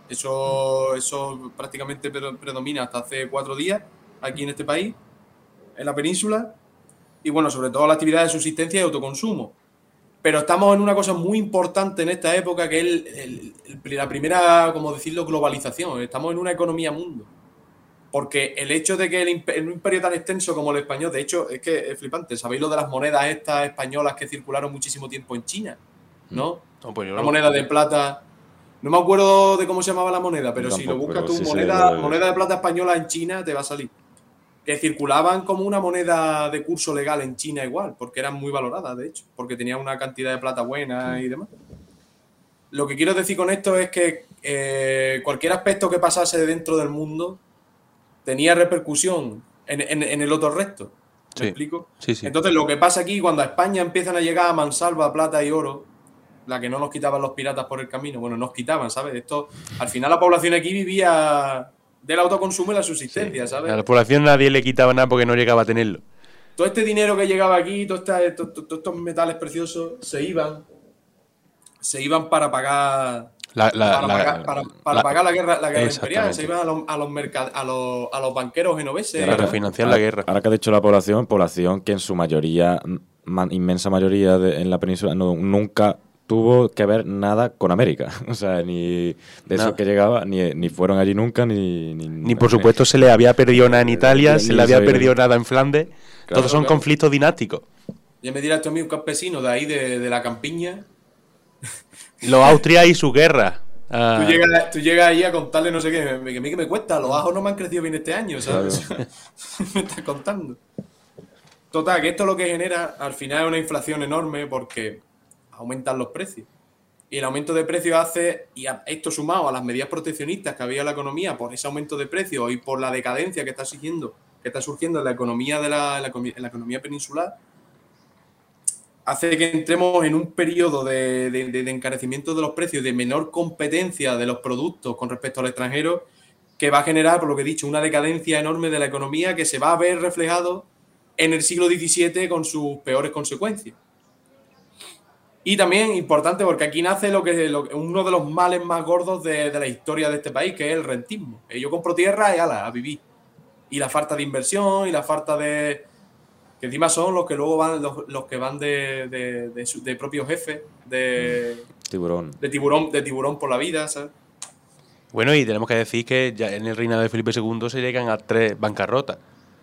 Eso prácticamente predomina hasta hace 4 días aquí en este país, en la península. Y bueno, sobre todo la actividad de subsistencia y autoconsumo. Pero estamos en una cosa muy importante en esta época, que es la primera, como decirlo, globalización. Estamos en una economía mundo. Porque el hecho de que en un imperio tan extenso como el español, de hecho, es que es flipante. ¿Sabéis lo de las monedas estas españolas que circularon muchísimo tiempo en China? ¿No? No, pues la moneda de plata. No me acuerdo de cómo se llamaba la moneda, pero si lo buscas tú, moneda de plata española en China, te va a salir. Que circulaban como una moneda de curso legal en China igual, porque eran muy valoradas, de hecho, porque tenían una cantidad de plata buena y demás. Lo que quiero decir con esto es que cualquier aspecto que pasase dentro del mundo tenía repercusión en el otro resto. ¿Me explico? Sí, sí. Entonces, lo que pasa aquí, cuando a España empiezan a llegar a mansalva, plata y oro, la que no nos quitaban los piratas por el camino, bueno, nos quitaban, ¿sabes? Esto, al final la población aquí vivía del autoconsumo y la subsistencia, ¿sabes? A la población nadie le quitaba nada porque no llegaba a tenerlo. Todo este dinero que llegaba aquí, todos estos metales preciosos, se iban para pagar para pagar la guerra imperial. Se iban a los banqueros genoveses. Para financiar la guerra. Ahora que ha dicho la población que en su mayoría, inmensa mayoría en la península, nunca tuvo que ver nada con América. O sea, ni de eso que llegaba, ni fueron allí nunca, ni por supuesto se le había perdido nada en Italia, se le había perdido nada en Flandes. Claro, todos son conflictos dinásticos. Ya me dirás tú a mí, un campesino de ahí, de la campiña. Los Austria y su guerra. Tú llegas ahí a contarle no sé qué. A mí que me cuesta, los ajos no me han crecido bien este año, ¿sabes? Claro. Me estás contando. Total, que esto lo que genera al final es una inflación enorme porque aumentan los precios. Y el aumento de precios hace, y esto sumado a las medidas proteccionistas que había en la economía por ese aumento de precios y por la decadencia que está surgiendo en la economía en la economía peninsular, hace que entremos en un periodo de encarecimiento de los precios, de menor competencia de los productos con respecto al extranjero, que va a generar, por lo que he dicho, una decadencia enorme de la economía que se va a ver reflejado en el siglo XVII con sus peores consecuencias. Y también importante porque aquí nace uno de los males más gordos de la historia de este país, que es el rentismo. Yo compro tierra y ala, a vivir. Y la falta de inversión y la falta de... que encima son los que luego van los que van de propios jefes, de tiburón por la vida, ¿sabes? Bueno, y tenemos que decir que ya en el reinado de Felipe II se llegan a 3 bancarrotas.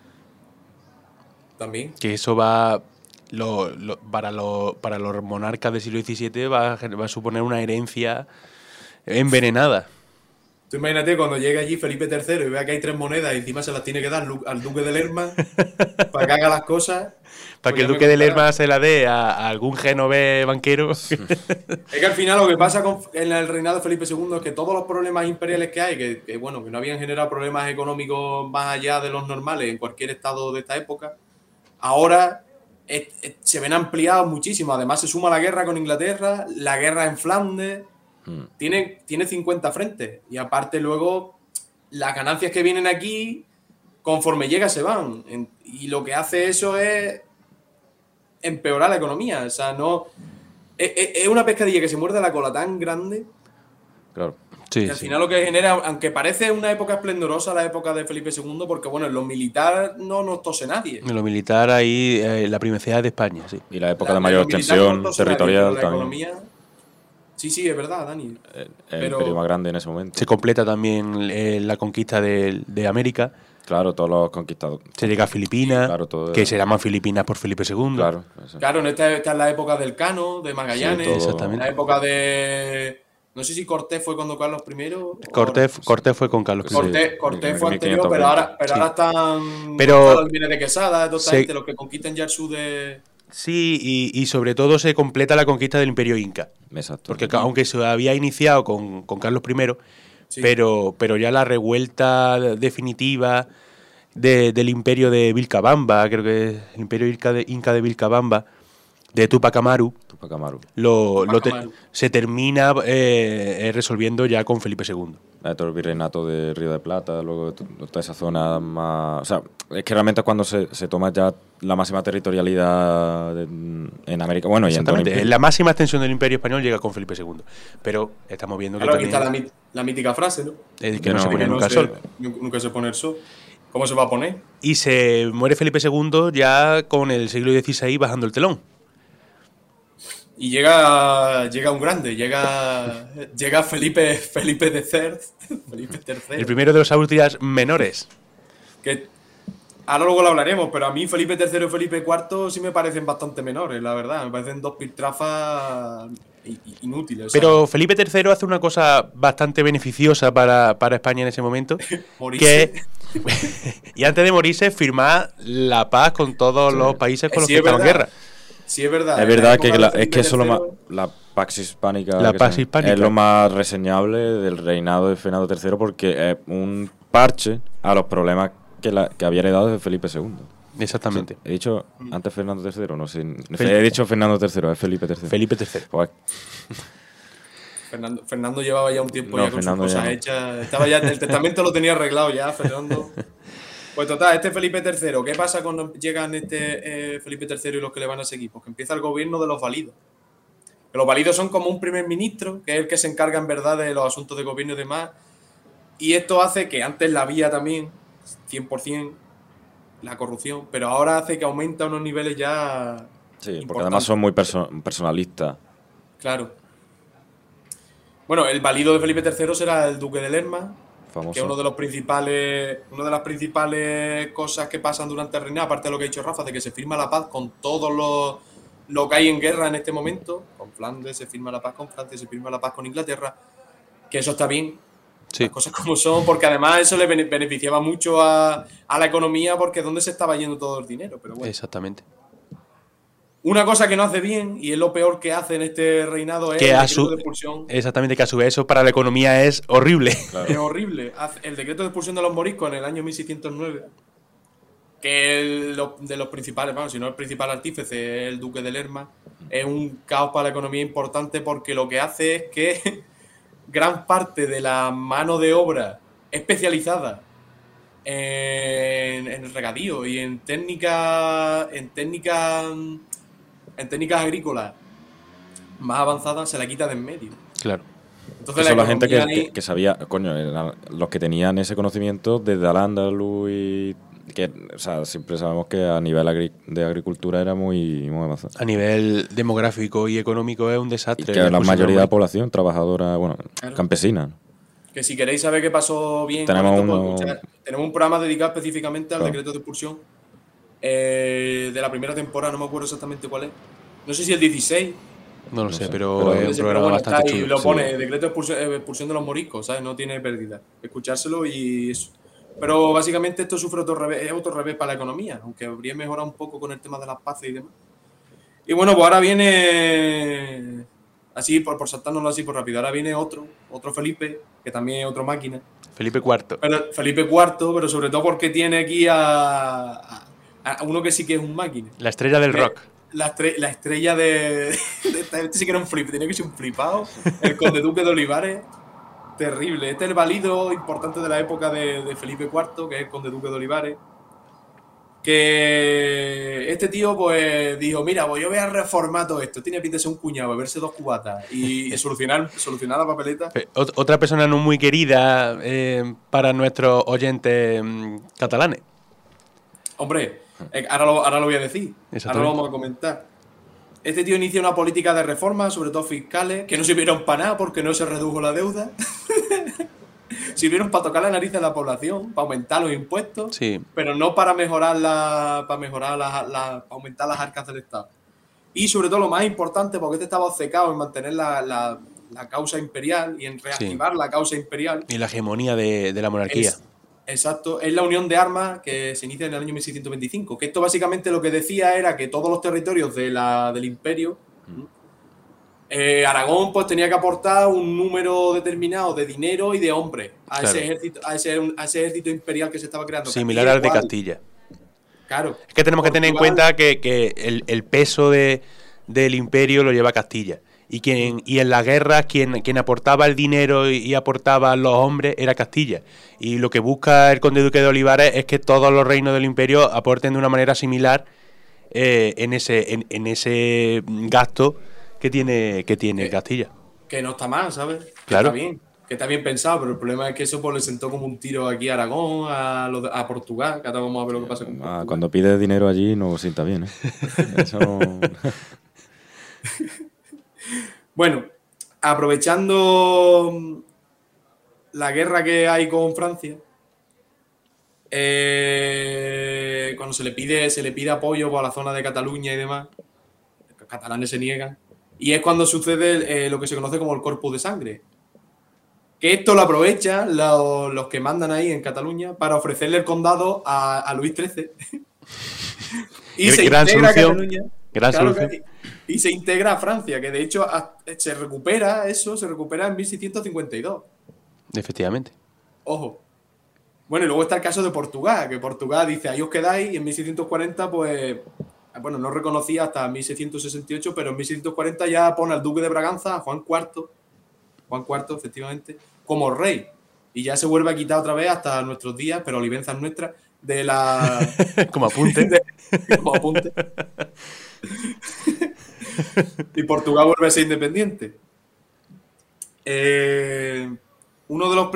También. Que eso va... para los monarcas del siglo XVII va a suponer una herencia envenenada. Tú imagínate cuando llegue allí Felipe III y vea que hay 3 monedas y encima se las tiene que dar al duque de Lerma para que haga las cosas. Para que el duque de Lerma se la dé a algún genovés banquero. Es que al final lo que pasa en el reinado de Felipe II es que todos los problemas imperiales que hay, que no habían generado problemas económicos más allá de los normales en cualquier estado de esta época, ahora se ven ampliados muchísimo. Además se suma la guerra con Inglaterra, la guerra en Flandes. Tiene 50 frentes. Y aparte luego las ganancias que vienen aquí, conforme llega se van. Y lo que hace eso es empeorar la economía. O sea, no... Es una pescadilla que se muerde la cola tan grande. Claro. Sí, y al final lo que genera, aunque parece una época esplendorosa la época de Felipe II, porque bueno, en lo militar no nos tose nadie. En lo militar ahí la primacía de España, sí. Y la época de mayor extensión territorial la también. Economía, sí, es verdad, Dani. El imperio más grande en ese momento. Se completa también la conquista de América. Claro, todos los conquistadores. Se llega a Filipinas, claro, que se llaman Filipinas por Felipe II. Claro, esta es la época del Cano, de Magallanes. Sí, exactamente. La época de... No sé si Cortés fue cuando Carlos I. Cortés fue con Carlos I. Cortés fue anterior, pero ahora están... Pero viene de Quesada, totalmente, los que conquistan ya el sur de... Sí, y sobre todo se completa la conquista del Imperio Inca. Exacto. Porque aunque se había iniciado con Carlos I, sí, pero ya la revuelta definitiva del Imperio de Vilcabamba, creo que es el Imperio Inca de Vilcabamba, de Tupac Amaru, se termina resolviendo ya con Felipe II. todo el virreinato de Río de Plata, luego toda esa zona más... O sea, es que realmente es cuando se toma ya la máxima territorialidad en América. Bueno, y en todo el imperio. La máxima extensión del Imperio Español llega con Felipe II. Pero estamos viendo que también... Aquí está la mítica frase, ¿no? Que no se pone nunca el sol. Nunca se pone el sol. ¿Cómo se va a poner? Y se muere Felipe II ya con el siglo XVI bajando el telón. Y llega un grande, llega Felipe III. El primero de los Austrias menores. Que ahora luego lo hablaremos, pero a mí Felipe III y Felipe IV sí me parecen bastante menores, la verdad. Me parecen dos piltrafas inútiles. Pero Felipe III hace una cosa bastante beneficiosa para España en ese momento. Morirse. Y antes de morirse, firmar la paz con todos los países con los que estaban en guerra. Sí, es verdad. Es verdad que eso la Pax Hispánica, es lo más reseñable del reinado de Fernando III porque es un parche a los problemas que había heredado de Felipe II. Exactamente. O sea, he dicho antes Fernando III, no sé. He dicho Fernando III, es Felipe III. Felipe III. Pues, Fernando llevaba ya un tiempo ya con sus cosas hechas. Estaba ya, el testamento lo tenía arreglado ya, Fernando. Pues total, este Felipe III, ¿qué pasa cuando llegan Felipe III y los que le van a seguir? Pues que empieza el gobierno de los válidos. Que los válidos son como un primer ministro, que es el que se encarga en verdad de los asuntos de gobierno y demás. Y esto hace que antes la había también, 100%, la corrupción, pero ahora hace que aumenta a unos niveles ya... Sí, porque además son muy personalistas. Claro. Bueno, el válido de Felipe III será el duque de Lerma, famoso. Que es una de las principales cosas que pasan durante el reinado, aparte de lo que ha dicho Rafa, de que se firma la paz con todos lo que hay en guerra en este momento. Con Flandes se firma la paz con Francia, se firma la paz con Inglaterra, que eso está bien. Sí. Las cosas como son, porque además eso le beneficiaba mucho a la economía, porque es donde se estaba yendo todo el dinero. Pero bueno. Exactamente. Una cosa que no hace bien, y es lo peor que hace en este reinado, es el decreto de expulsión. Exactamente, que a su vez eso para la economía es horrible. Claro. Es horrible. El decreto de expulsión de los moriscos en el año 1609, que es de los principales, bueno, si no el principal artífice es el duque de Lerma, es un caos para la economía importante, porque lo que hace es que gran parte de la mano de obra especializada en el regadío y en técnicas agrícolas más avanzadas se la quita de en medio. Claro. Entonces son la gente que sabía, coño, los que tenían ese conocimiento desde Al-Ándalus y que, o sea, siempre sabemos que a nivel de agricultura era muy avanzado. A nivel demográfico y económico es un desastre. Y que la mayoría de la población trabajadora, bueno, claro, campesina. Que si queréis saber qué pasó bien, tenemos un programa dedicado específicamente al decreto de expulsión de la primera temporada, no me acuerdo exactamente cuál es. No sé si el 16. No lo sé, pero es un programa bastante chulo. Y lo pone, decreto de expulsión de los moriscos, ¿sabes? No tiene pérdida. Escuchárselo y eso. Pero básicamente esto sufre otro revés para la economía, aunque habría mejorado un poco con el tema de las paces y demás. Y bueno, pues ahora viene, así por saltárnoslo así por rápido, ahora viene otro Felipe, que también es otro máquina. Felipe IV. Felipe IV, pero sobre todo porque tiene aquí a uno que sí que es un máquina. La estrella del rock. La estrella de este sí que era un flip, tenía que ser un flipado. El conde duque de Olivares. Terrible. Este es el válido importante de la época de Felipe IV, que es el conde duque de Olivares. Que este tío pues dijo, mira, pues yo voy a reformar todo esto. Tiene pinta de ser un cuñado, beberse 2 cubatas y solucionar la papeleta. Otra persona no muy querida para nuestros oyentes catalanes. Hombre, ahora lo voy a decir. Ahora lo vamos a comentar. Este tío inicia una política de reformas, sobre todo fiscales, que no sirvieron para nada porque no se redujo la deuda. Sirvieron para tocar la nariz a la población, para aumentar los impuestos, sí, pero no para aumentar las arcas del Estado. Y sobre todo lo más importante, porque este estaba obcecado en mantener la causa imperial y en reactivar la causa imperial. Y la hegemonía de la monarquía. Exacto, es la unión de armas que se inicia en el año 1625. Que esto básicamente lo que decía era que todos los territorios del imperio, Aragón pues tenía que aportar un número determinado de dinero y de hombres a ese ejército imperial que se estaba creando. Similar al de Castilla. Claro. Es que tenemos que tener en cuenta que el peso del imperio lo lleva Castilla. y en las guerras quien aportaba el dinero y aportaba los hombres era Castilla. Y lo que busca el conde duque de Olivares es que todos los reinos del imperio aporten de una manera similar en ese gasto que tiene Castilla. Que no está mal, ¿sabes? Claro. Que está bien pensado, pero el problema es que eso pues le sentó como un tiro aquí a Aragón, a Portugal, que ahora vamos a ver lo que pasa con Portugal. Cuando pides dinero allí no sienta bien, ¿eh? Eso no... Bueno, aprovechando la guerra que hay con Francia, cuando se le pide apoyo a la zona de Cataluña y demás, los catalanes se niegan, y es cuando sucede lo que se conoce como el Corpus de Sangre. Que esto lo aprovechan los que mandan ahí en Cataluña para ofrecerle el condado a Luis XIII. Y se integra a Cataluña. Gran solución. Y se integra a Francia, que de hecho se recupera en 1652. Efectivamente. Ojo. Bueno, y luego está el caso de Portugal, que Portugal dice, ahí os quedáis, y en 1640, pues, bueno, no reconocía hasta 1668, pero en 1640 ya pone al duque de Braganza, a Juan IV, efectivamente, como rey. Y ya se vuelve a quitar otra vez hasta nuestros días, pero Olivenza es nuestra, de la... como apunte. Como apunte. Y Portugal vuelve a ser independiente. Uno de los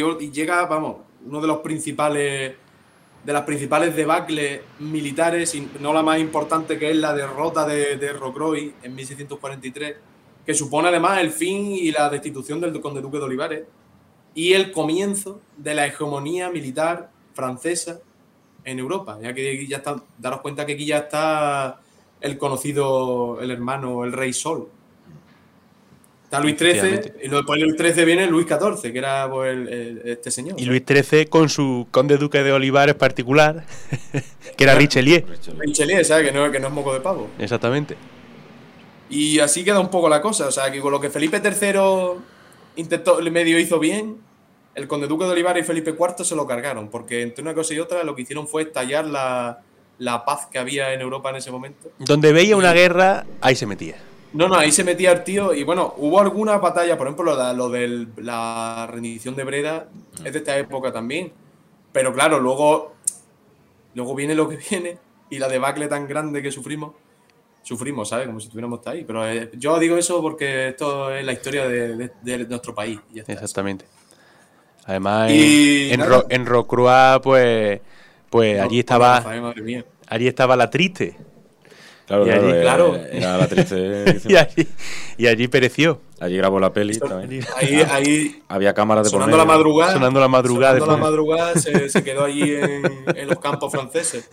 principales de las principales debacles militares, y no la más importante, que es la derrota de Rocroi en 1643, que supone además el fin y la destitución del conde duque de Olivares y el comienzo de la hegemonía militar francesa en Europa, ya que aquí ya está, daros cuenta que aquí ya está el conocido, el hermano, el rey Sol. Está Luis XIII, y después de Luis XIII viene Luis XIV, que era pues, este señor. Y Luis XIII con su conde duque de Olivares particular, que era Richelieu. Richelieu, ¿sabes? Que no es moco de pavo. Exactamente. Y así queda un poco la cosa. O sea, que con lo que Felipe III medio hizo bien, el conde duque de Olivares y Felipe IV se lo cargaron, porque entre una cosa y otra lo que hicieron fue estallar la paz que había en Europa en ese momento. Donde veía una guerra, ahí se metía. No, ahí se metía el tío. Y bueno, hubo algunas batallas, por ejemplo, lo de la rendición de Breda es de esta época también. Pero claro, luego viene lo que viene y la debacle tan grande que sufrimos, ¿sabes? Como si estuviéramos ahí. Pero yo digo eso porque esto es la historia de nuestro país. Y ya está. Exactamente. Además, en Rocroi, pues allí estaba la triste. Claro, era la triste. y allí pereció. Allí grabó la peli. Ahí había cámaras de sonando la madrugada. Sonando la madrugada se quedó allí en los campos franceses.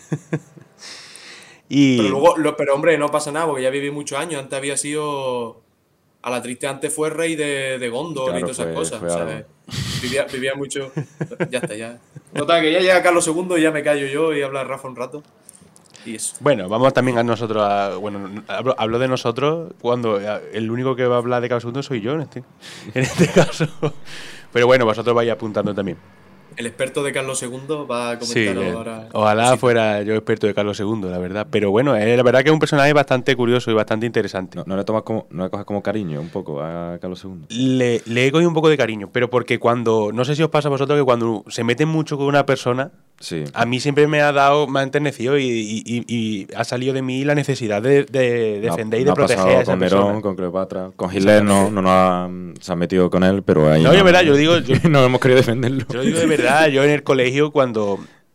Pero hombre, no pasa nada, porque ya viví muchos años. Antes había sido... A la triste antes fue rey de Gondor, claro, y todas esas cosas. ¿Sabes? Vivía mucho. Ya está, ya. Total, que ya llega Carlos II y ya me callo yo y habla Rafa un rato. Y eso. Bueno, vamos también a nosotros. Hablo de nosotros cuando el único que va a hablar de Carlos II soy yo en este caso. Pero bueno, vosotros vais apuntando también. El experto de Carlos II va a comentar ahora. Ojalá fuera yo experto de Carlos II, la verdad. Pero bueno, la verdad que es un personaje bastante curioso y bastante interesante. No le coges como cariño un poco a Carlos II. Le he cogido un poco de cariño, pero porque cuando, no sé si os pasa a vosotros que cuando se meten mucho con una persona, sí, a mí siempre me ha enternecido y ha salido de mí la necesidad de defender y de proteger a esa con persona. Nerón, con Cleopatra, con Hitler se han metido con él, pero ahí no, es verdad, yo digo, no hemos querido defenderlo. Yo lo digo de verdad. Yo en el colegio cuando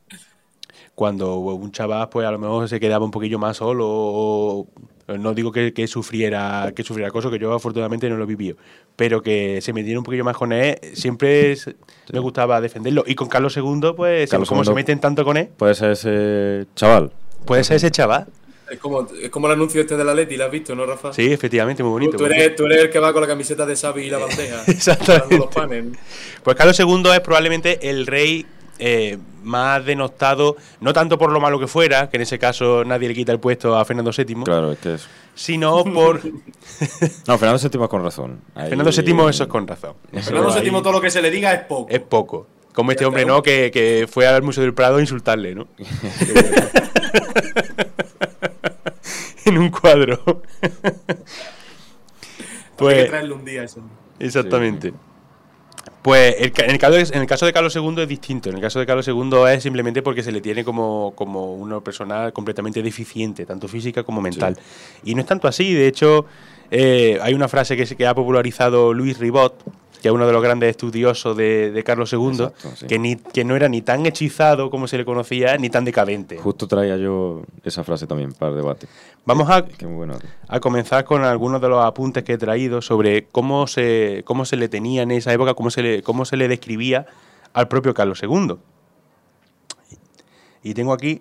un chaval pues a lo mejor se quedaba un poquillo más solo o no digo que sufriera acoso, que yo afortunadamente no lo he vivido, pero que se metiera un poquillo más con él, siempre me gustaba defenderlo. Y con Carlos II, pues como se meten tanto con él, puede ser ese chaval. Puede ser ese chaval. Es como el anuncio este de la Leti, ¿lo has visto, no, Rafa? Sí, efectivamente, muy bonito. Tú eres el que va con la camiseta de Xavi y la bandeja. Exactamente. Los panes. Pues Carlos II es probablemente el rey más denostado, no tanto por lo malo que fuera, que en ese caso nadie le quita el puesto a Fernando VII. Claro, es que es. Sino por... No, Fernando VII es con razón. Fernando VII eso es con razón. Fernando VII todo lo que se le diga es poco. Es poco. Como este hombre, ¿no? Que fue al Museo del Prado a insultarle, ¿no? En un cuadro. Pues, hay que traerle un día eso. Exactamente. Sí. Pues en el caso de Carlos II es distinto. En el caso de Carlos II es simplemente porque se le tiene como una persona completamente deficiente, tanto física como mental. Sí. Y no es tanto así. De hecho, hay una frase que ha popularizado Louis Ribot, que es uno de los grandes estudiosos de Carlos II, exacto, sí. que no era ni tan hechizado como se le conocía, ni tan decadente. Justo traía yo esa frase también para el debate. Vamos a comenzar con algunos de los apuntes que he traído sobre cómo se le tenía en esa época, cómo se le describía al propio Carlos II. Y tengo aquí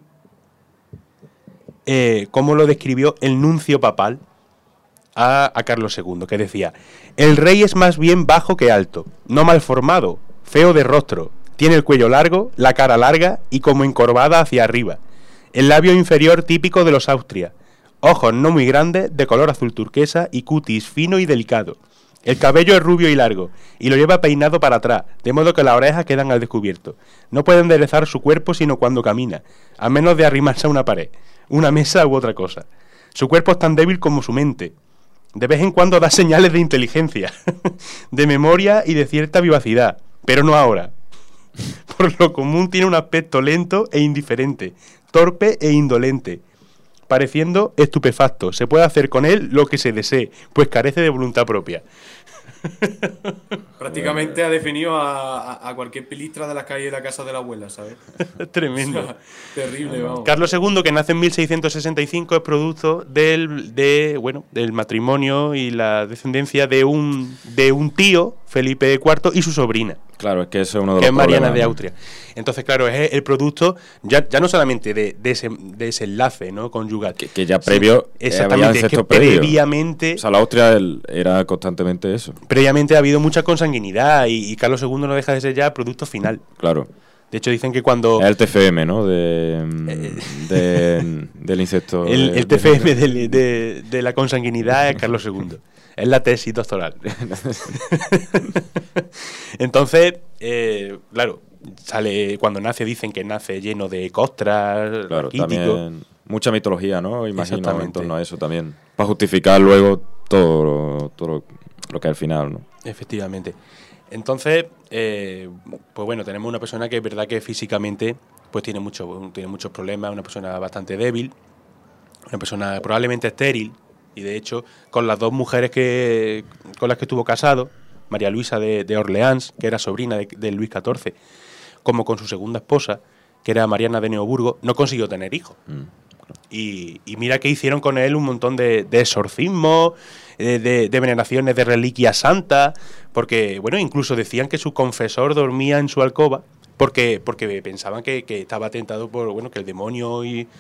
cómo lo describió el nuncio papal a Carlos II, que decía: el rey es más bien bajo que alto, no mal formado, feo de rostro, tiene el cuello largo, la cara larga y como encorvada hacia arriba, el labio inferior típico de los Austria, ojos no muy grandes, de color azul turquesa y cutis fino y delicado. El cabello es rubio y largo, y lo lleva peinado para atrás, de modo que las orejas quedan al descubierto. No puede enderezar su cuerpo sino cuando camina, a menos de arrimarse a una pared, una mesa u otra cosa. Su cuerpo es tan débil como su mente. De vez en cuando da señales de inteligencia, de memoria y de cierta vivacidad, pero no ahora. Por lo común tiene un aspecto lento e indiferente, torpe e indolente, pareciendo estupefacto. Se puede hacer con él lo que se desee, pues carece de voluntad propia. Prácticamente ha definido a cualquier pilistra de las calles de la casa de la abuela, ¿sabes? Tremendo. O sea, terrible, vamos. Carlos II, que nace en 1665, es producto del matrimonio y la descendencia de un tío, Felipe IV, y su sobrina. Claro, es que eso es uno de los que es Mariana de Austria. Entonces, claro, es el producto ya no solamente de ese enlace, ¿no?, conyugal. Que ya previo, sí, exactamente, que previamente... O sea, la Austria era constantemente eso. Previamente ha habido mucha consanguinidad y Carlos II no deja de ser ya producto final. Claro. De hecho, dicen que cuando... Es el TFM, ¿no?, del insecto. El TFM de la consanguinidad es Carlos II. Es la tesis doctoral. Entonces, claro, cuando nace, dicen que nace lleno de costras, claro, también mucha mitología, ¿no? Imagino en torno a eso también. Para justificar luego todo lo que es el final, ¿no? Efectivamente. Entonces, pues bueno, tenemos una persona que es verdad que físicamente pues tiene muchos problemas, una persona bastante débil, una persona probablemente estéril. Y de hecho, con las dos mujeres con las que estuvo casado, María Luisa de Orleans, que era sobrina de Luis XIV, como con su segunda esposa, que era Mariana de Neoburgo, no consiguió tener hijos. Y mira que hicieron con él un montón de exorcismos, de veneraciones de reliquias santas, porque, bueno, incluso decían que su confesor dormía en su alcoba, porque pensaban que estaba tentado por, bueno, que el demonio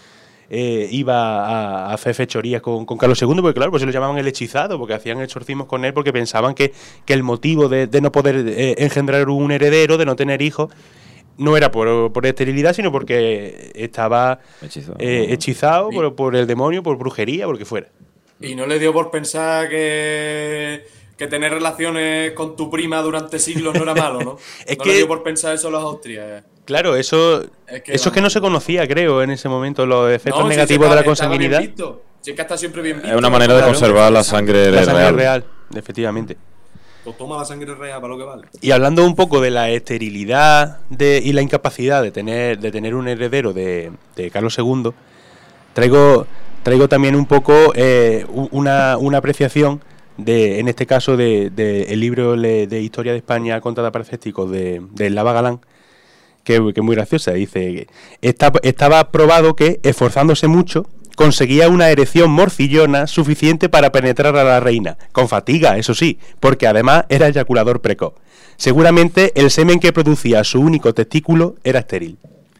iba a hacer fechorías con Carlos II, porque claro, pues se lo llamaban el hechizado, porque hacían exorcismos con él, porque pensaban que el motivo de no poder engendrar un heredero, de no tener hijos, no era por esterilidad, sino porque estaba hechizado por el demonio, por brujería, por lo que fuera. Y no le dio por pensar que tener relaciones con tu prima durante siglos no era malo, ¿no? Le dio por pensar eso a los austrias. Claro, eso es que no se conocía, creo, en ese momento, los efectos negativos de la consanguinidad. Sí, es que está siempre bien visto. Es una manera de conservar la sangre real. La sangre real, efectivamente. Pues toma la sangre real para lo que vale. Y hablando un poco de la esterilidad y la incapacidad de tener un heredero de Carlos II, traigo también un poco una apreciación en este caso el libro de Historia de España contada para escépticos de Lava Galán, que es muy graciosa. Dice: estaba probado que, esforzándose mucho, conseguía una erección morcillona suficiente para penetrar a la reina, con fatiga, eso sí, porque además era eyaculador precoz. Seguramente el semen que producía su único testículo era estéril.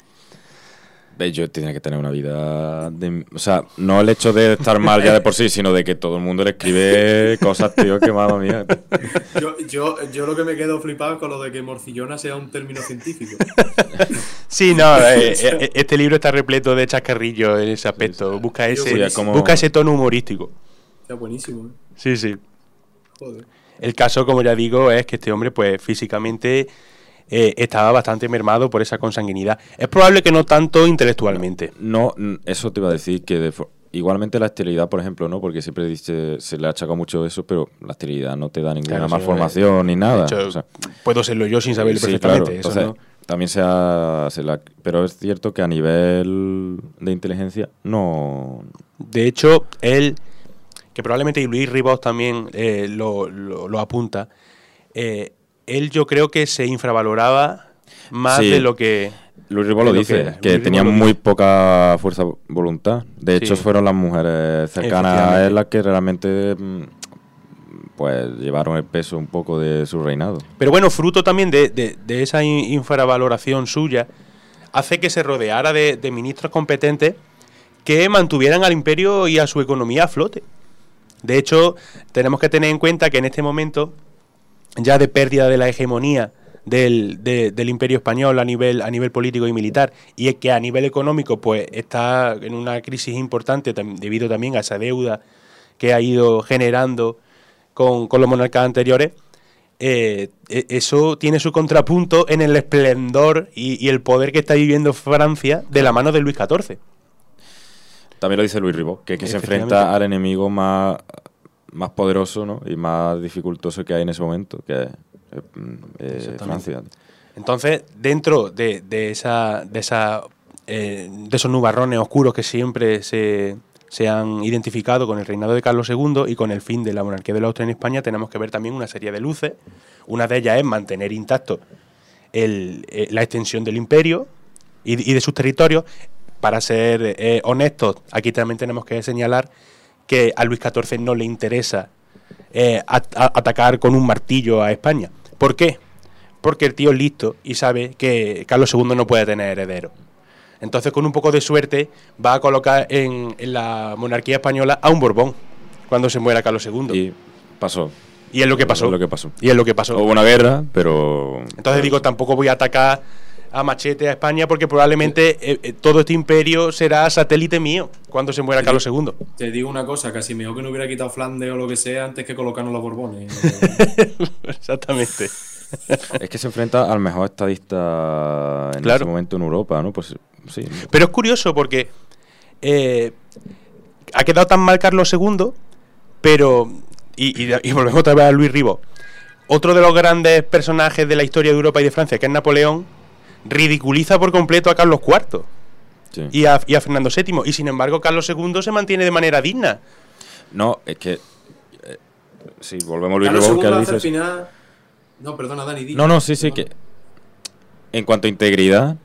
Yo tenía que tener una vida... o sea, no el hecho de estar mal ya de por sí, sino de que todo el mundo le escribe cosas, tío, que mamma mía. Yo lo que me quedo flipado es con lo de que morcillona sea un término científico. Sí, no, este libro está repleto de chascarrillos en ese aspecto. Busca ese tono humorístico. Está buenísimo, ¿eh? Sí, sí. Joder. El caso, como ya digo, es que este hombre, pues físicamente... estaba bastante mermado por esa consanguinidad. Es probable que no tanto intelectualmente. No, eso te iba a decir, que igualmente la esterilidad, por ejemplo, ¿no? Porque siempre se le ha achacado mucho eso, pero la esterilidad no te da ninguna malformación ni nada. De hecho, puedo serlo yo sin saberlo perfectamente. Claro. Entonces, también pero es cierto que a nivel de inteligencia no... De hecho, él, que probablemente Luis Ribot también lo apunta, él yo creo que se infravaloraba más de lo que... Luis Ribot lo dice, que tenía muy poca fuerza de voluntad. De hecho, fueron las mujeres cercanas a él las que realmente pues llevaron el peso un poco de su reinado. Pero bueno, fruto también de esa infravaloración suya, hace que se rodeara de ministros competentes que mantuvieran al imperio y a su economía a flote. De hecho, tenemos que tener en cuenta que en este momento, ya de pérdida de la hegemonía del imperio español a nivel político y militar, y es que a nivel económico pues está en una crisis importante debido también a esa deuda que ha ido generando con los monarcas anteriores, eso tiene su contrapunto en el esplendor y el poder que está viviendo Francia de la mano de Luis XIV. También lo dice Luis Ribot, que se enfrenta al enemigo más poderoso, ¿no? Y más dificultoso que hay en ese momento, que es Francia. Entonces, dentro de esos nubarrones oscuros que siempre se han identificado con el reinado de Carlos II y con el fin de la monarquía de la Austria en España, tenemos que ver también una serie de luces. Una de ellas es mantener intacto la extensión del imperio y de sus territorios. Para ser honestos, aquí también tenemos que señalar que a Luis XIV no le interesa atacar con un martillo a España. ¿Por qué? Porque el tío es listo y sabe que Carlos II no puede tener heredero. Entonces, con un poco de suerte, va a colocar en la monarquía española a un Borbón cuando se muera Carlos II. Y pasó. Y es lo que pasó. Y es lo que pasó. Hubo una guerra, pero... Entonces digo, tampoco voy a atacar a machete a España porque probablemente todo este imperio será satélite mío cuando se muera Carlos II. Te digo una cosa, casi mejor que no hubiera quitado Flandes o lo que sea antes que colocarnos los Borbones. Exactamente. Es que se enfrenta al mejor estadista en ese momento en Europa, ¿no? Pues sí. Pero es curioso porque ha quedado tan mal Carlos II, pero... Y volvemos otra vez a Luis Ribot. Otro de los grandes personajes de la historia de Europa y de Francia, que es Napoleón, ridiculiza por completo a Carlos IV y a Fernando VII. Y sin embargo, Carlos II se mantiene de manera digna. No, es que... sí, volvemos a Luis Ribot, que él dice... Final... No, perdona, Dani. No, sí, que... En cuanto a integridad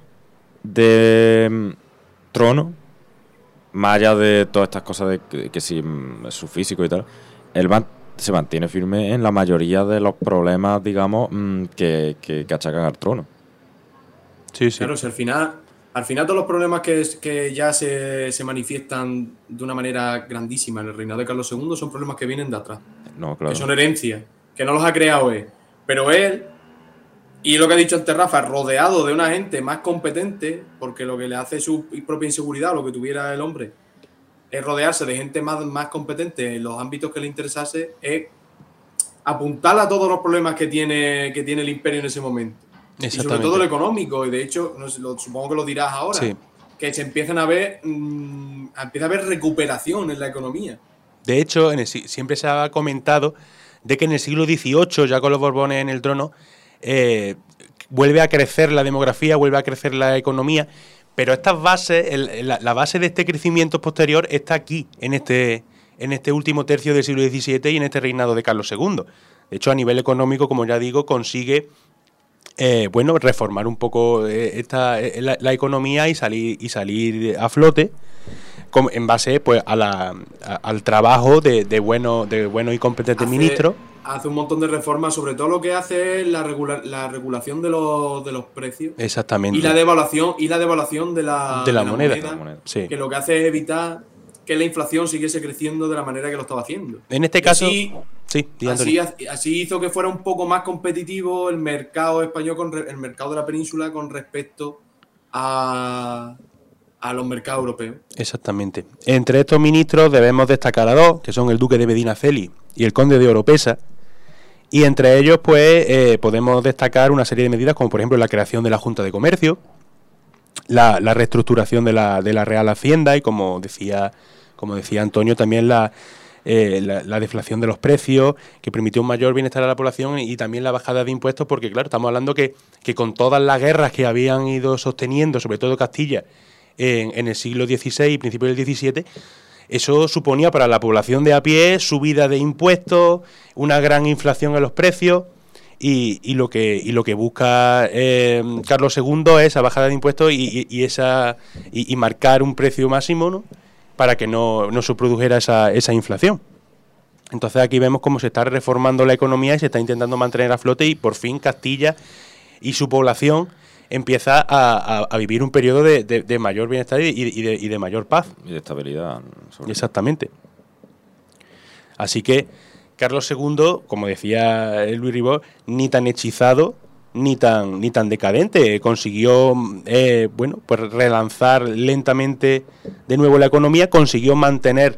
de trono, más allá de todas estas cosas de que sí, su físico y tal, él se mantiene firme en la mayoría de los problemas, digamos, que achacan al trono. Sí. Claro, si al final todos los problemas que ya se manifiestan de una manera grandísima en el reinado de Carlos II son problemas que vienen de atrás. No, claro. Que son herencias, que no los ha creado él. Pero él, y lo que ha dicho antes Rafa, rodeado de una gente más competente, porque lo que le hace su propia inseguridad, lo que tuviera el hombre, es rodearse de gente más competente en los ámbitos que le interesase, es apuntar a todos los problemas que tiene el imperio en ese momento. Y sobre todo lo económico, y de hecho, supongo que lo dirás ahora, que se empiezan a ver, empieza a haber recuperación en la economía. De hecho, siempre se ha comentado de que en el siglo XVIII, ya con los Borbones en el trono, vuelve a crecer la demografía, vuelve a crecer la economía, pero estas bases, la base de este crecimiento posterior está aquí, en este último tercio del siglo XVII y en este reinado de Carlos II. De hecho, a nivel económico, como ya digo, consigue reformar un poco la economía y salir a flote en base pues al trabajo de buenos y competentes ministros. Hace un montón de reformas, sobre todo lo que hace es la regulación de los precios. Exactamente. Y la devaluación de la moneda. Sí. Que lo que hace es evitar que la inflación siguiese creciendo de la manera que lo estaba haciendo. En este caso, así hizo que fuera un poco más competitivo el mercado español, el mercado de la península con respecto a los mercados europeos. Exactamente. Entre estos ministros debemos destacar a dos, que son el duque de Medinaceli y el conde de Oropesa, y entre ellos pues podemos destacar una serie de medidas como por ejemplo la creación de la Junta de Comercio, la reestructuración de la Real Hacienda y como decía como decía Antonio, también la deflación de los precios, que permitió un mayor bienestar a la población, y también la bajada de impuestos, porque claro, estamos hablando que con todas las guerras que habían ido sosteniendo, sobre todo Castilla, en el siglo XVI y principios del XVII, eso suponía para la población de a pie subida de impuestos, una gran inflación en los precios, y lo que busca Carlos II es esa bajada de impuestos y marcar un precio máximo, ¿no?, para que no se produjera esa inflación. Entonces aquí vemos cómo se está reformando la economía y se está intentando mantener a flote, y por fin Castilla y su población empieza a vivir un periodo de mayor bienestar y de mayor paz. Y de estabilidad. Exactamente. Así que Carlos II, como decía Luis Ribó, ni tan hechizado ni tan decadente. Consiguió pues relanzar lentamente de nuevo la economía, consiguió mantener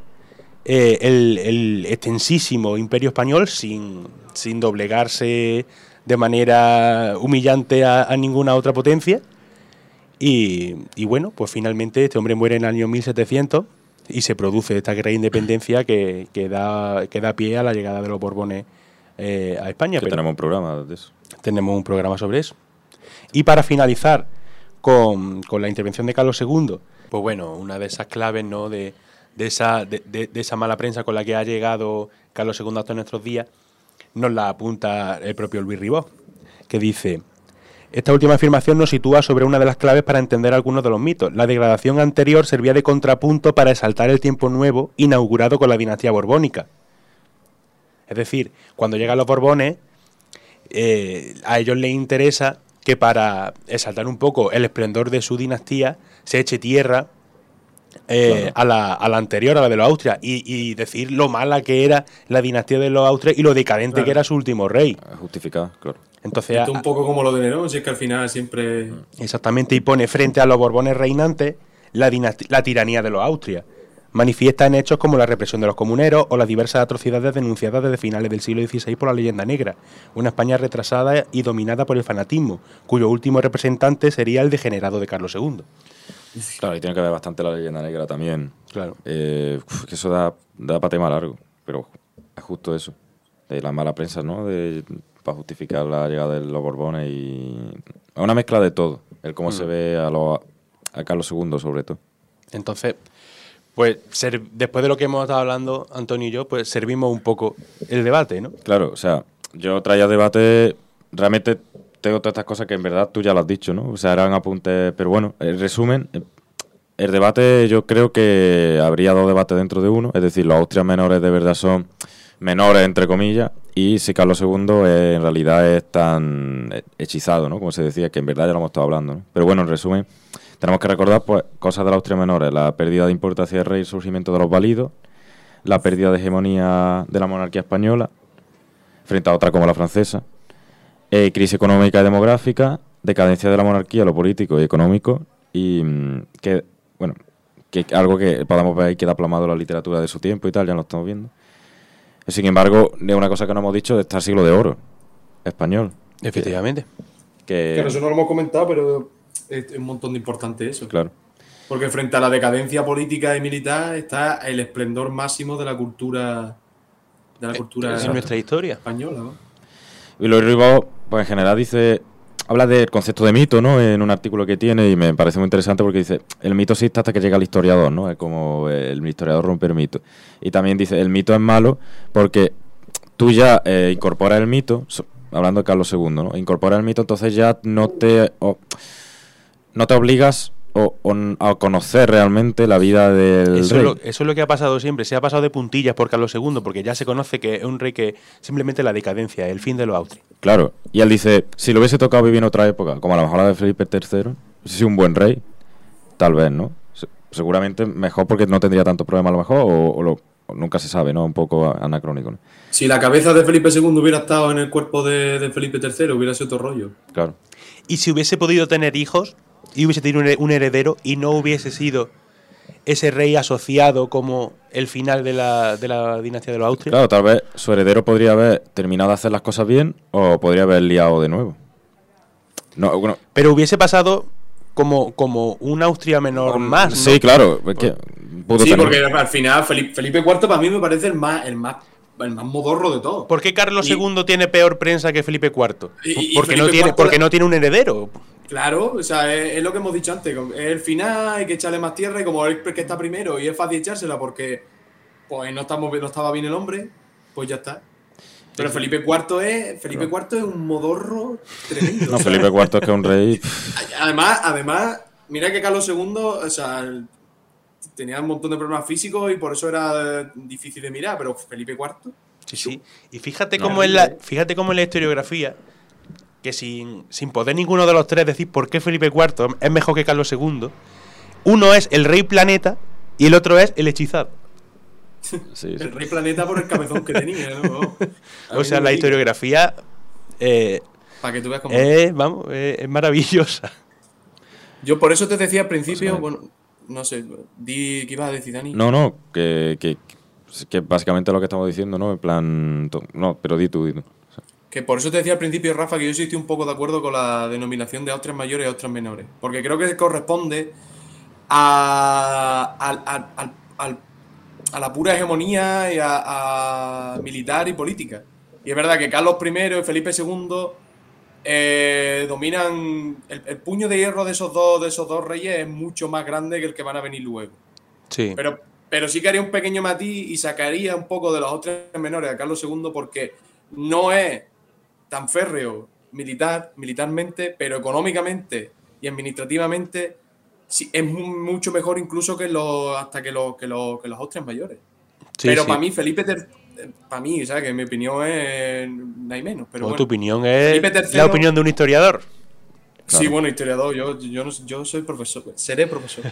el extensísimo Imperio Español sin doblegarse de manera humillante a ninguna otra potencia, y bueno, pues finalmente este hombre muere en el año 1700 y se produce esta guerra de independencia que da pie a la llegada de los Borbones a España. Pero tenemos un programa de eso. Tenemos un programa sobre eso. Y para finalizar con la intervención de Carlos II, pues bueno, una de esas claves, ¿no?, de esa mala prensa con la que ha llegado Carlos II hasta nuestros días, nos la apunta el propio Luis Ribó, que dice: esta última afirmación nos sitúa sobre una de las claves para entender algunos de los mitos. La degradación anterior servía de contrapunto para exaltar el tiempo nuevo inaugurado con la dinastía borbónica. Es decir, cuando llegan los Borbones, a ellos les interesa que para exaltar un poco el esplendor de su dinastía se eche tierra claro, a la anterior, a la de los Austrias, y decir lo mala que era la dinastía de los Austrias y lo decadente claro, que era su último rey. Justificado, claro. Entonces, esto un poco como lo de Nerón, si es que al final siempre... Exactamente, y pone frente a los Borbones reinantes la tiranía de los Austrias. Manifiesta en hechos como la represión de los comuneros o las diversas atrocidades denunciadas desde finales del siglo XVI por la leyenda negra, una España retrasada y dominada por el fanatismo, cuyo último representante sería el degenerado de Carlos II. Claro, y tiene que ver bastante la leyenda negra también. Claro. Que eso da para tema largo, pero es justo eso. La mala prensa, ¿no?, para justificar la llegada de los Borbones, y es una mezcla de todo, el cómo se ve a Carlos II sobre todo. Entonces, pues después de lo que hemos estado hablando, Antonio y yo, pues servimos un poco el debate, ¿no? Claro, o sea, yo traía debate, realmente tengo todas estas cosas que en verdad tú ya lo has dicho, ¿no? O sea, eran apuntes, pero bueno, el resumen, el debate, yo creo que habría dos debates dentro de uno, es decir, los Austrias menores de verdad son menores, entre comillas, y si Carlos II en realidad es tan hechizado, ¿no?, como se decía, que en verdad ya lo hemos estado hablando, ¿no? Pero bueno, en resumen, tenemos que recordar pues cosas de la Austria menores: la pérdida de importancia del rey y el surgimiento de los válidos, la pérdida de hegemonía de la monarquía española frente a otra como la francesa, crisis económica y demográfica, decadencia de la monarquía, lo político y económico, y que algo que podamos ver ahí queda plasmado en la literatura de su tiempo y tal, ya lo estamos viendo. Sin embargo, es una cosa que no hemos dicho, está el siglo de oro español. Efectivamente. Claro, eso no lo hemos comentado, pero es un montón de importante eso. Claro. Porque frente a la decadencia política y militar está el esplendor máximo de la cultura en nuestra historia española, ¿no? Y Luis Ribó, pues en general habla del concepto de mito, ¿no?, en un artículo que tiene, y me parece muy interesante porque dice: el mito existe hasta que llega el historiador, ¿no? Es como el historiador rompe el mito. Y también dice: el mito es malo porque tú ya incorporas el mito, hablando de Carlos II, ¿no? Incorporas el mito, entonces ya no te obligas a conocer realmente la vida del rey. Eso es lo que ha pasado siempre. Se ha pasado de puntillas por Carlos II, porque ya se conoce que es un rey que simplemente la decadencia, el fin de los Austrias. Claro, y él dice: si lo hubiese tocado vivir en otra época, como a lo mejor la de Felipe III, si es un buen rey, tal vez, ¿no? Seguramente mejor, porque no tendría tanto problema a lo mejor, o nunca se sabe, ¿no? Un poco anacrónico, ¿no? Si la cabeza de Felipe II hubiera estado en el cuerpo de Felipe III, hubiera sido otro rollo. Claro. Y si hubiese podido tener hijos y hubiese tenido un heredero y no hubiese sido ese rey asociado como el final de la dinastía de los Austrias. Claro, tal vez su heredero podría haber terminado de hacer las cosas bien, o podría haber liado de nuevo. No, bueno. Pero hubiese pasado como una Austria menor más, ¿no? Sí, claro. Sí, porque al final Felipe IV para mí me parece el más modorro de todos. ¿Por qué Carlos II tiene peor prensa que Felipe IV? Porque no tiene un heredero. Claro, o sea, es lo que hemos dicho antes. El final hay que echarle más tierra y como él que está primero y es fácil echársela porque pues no estaba bien el hombre, pues ya está. Pero Felipe IV es un modorro tremendo. No, Felipe IV es que es un rey. Además, mira que Carlos II, o sea, tenía un montón de problemas físicos y por eso era difícil de mirar, pero Felipe IV. Sí. Y fíjate cómo es la historiografía, que sin poder ninguno de los tres decir por qué Felipe IV es mejor que Carlos II, uno es el rey planeta y el otro es el hechizado. Sí. El rey planeta por el cabezón que tenía, ¿no? O sea, la historiografía para que tú veas cómo es maravillosa. Yo por eso te decía al principio, bueno, no sé, ¿qué ibas a decir, Dani? No, que básicamente lo que estamos diciendo, ¿no? En plan, no, pero di tú. Que por eso te decía al principio, Rafa, que yo sí estoy un poco de acuerdo con la denominación de Austrias mayores y Austrias menores, porque creo que corresponde a la pura hegemonía y a militar y política. Y es verdad que Carlos I y Felipe II dominan el puño de hierro de esos dos reyes es mucho más grande que el que van a venir luego. Sí. Pero sí que haría un pequeño matiz y sacaría un poco de los Austrias menores a Carlos II porque no es tan férreo militarmente, pero económicamente y administrativamente sí, es mucho mejor incluso que los Austrias mayores. Sí, pero para mí, Felipe para mí, ¿sabes? Que mi opinión es no hay menos. Pero bueno, tu opinión es la opinión de un historiador. Sí, bueno, historiador. Yo soy profesor, seré profesor.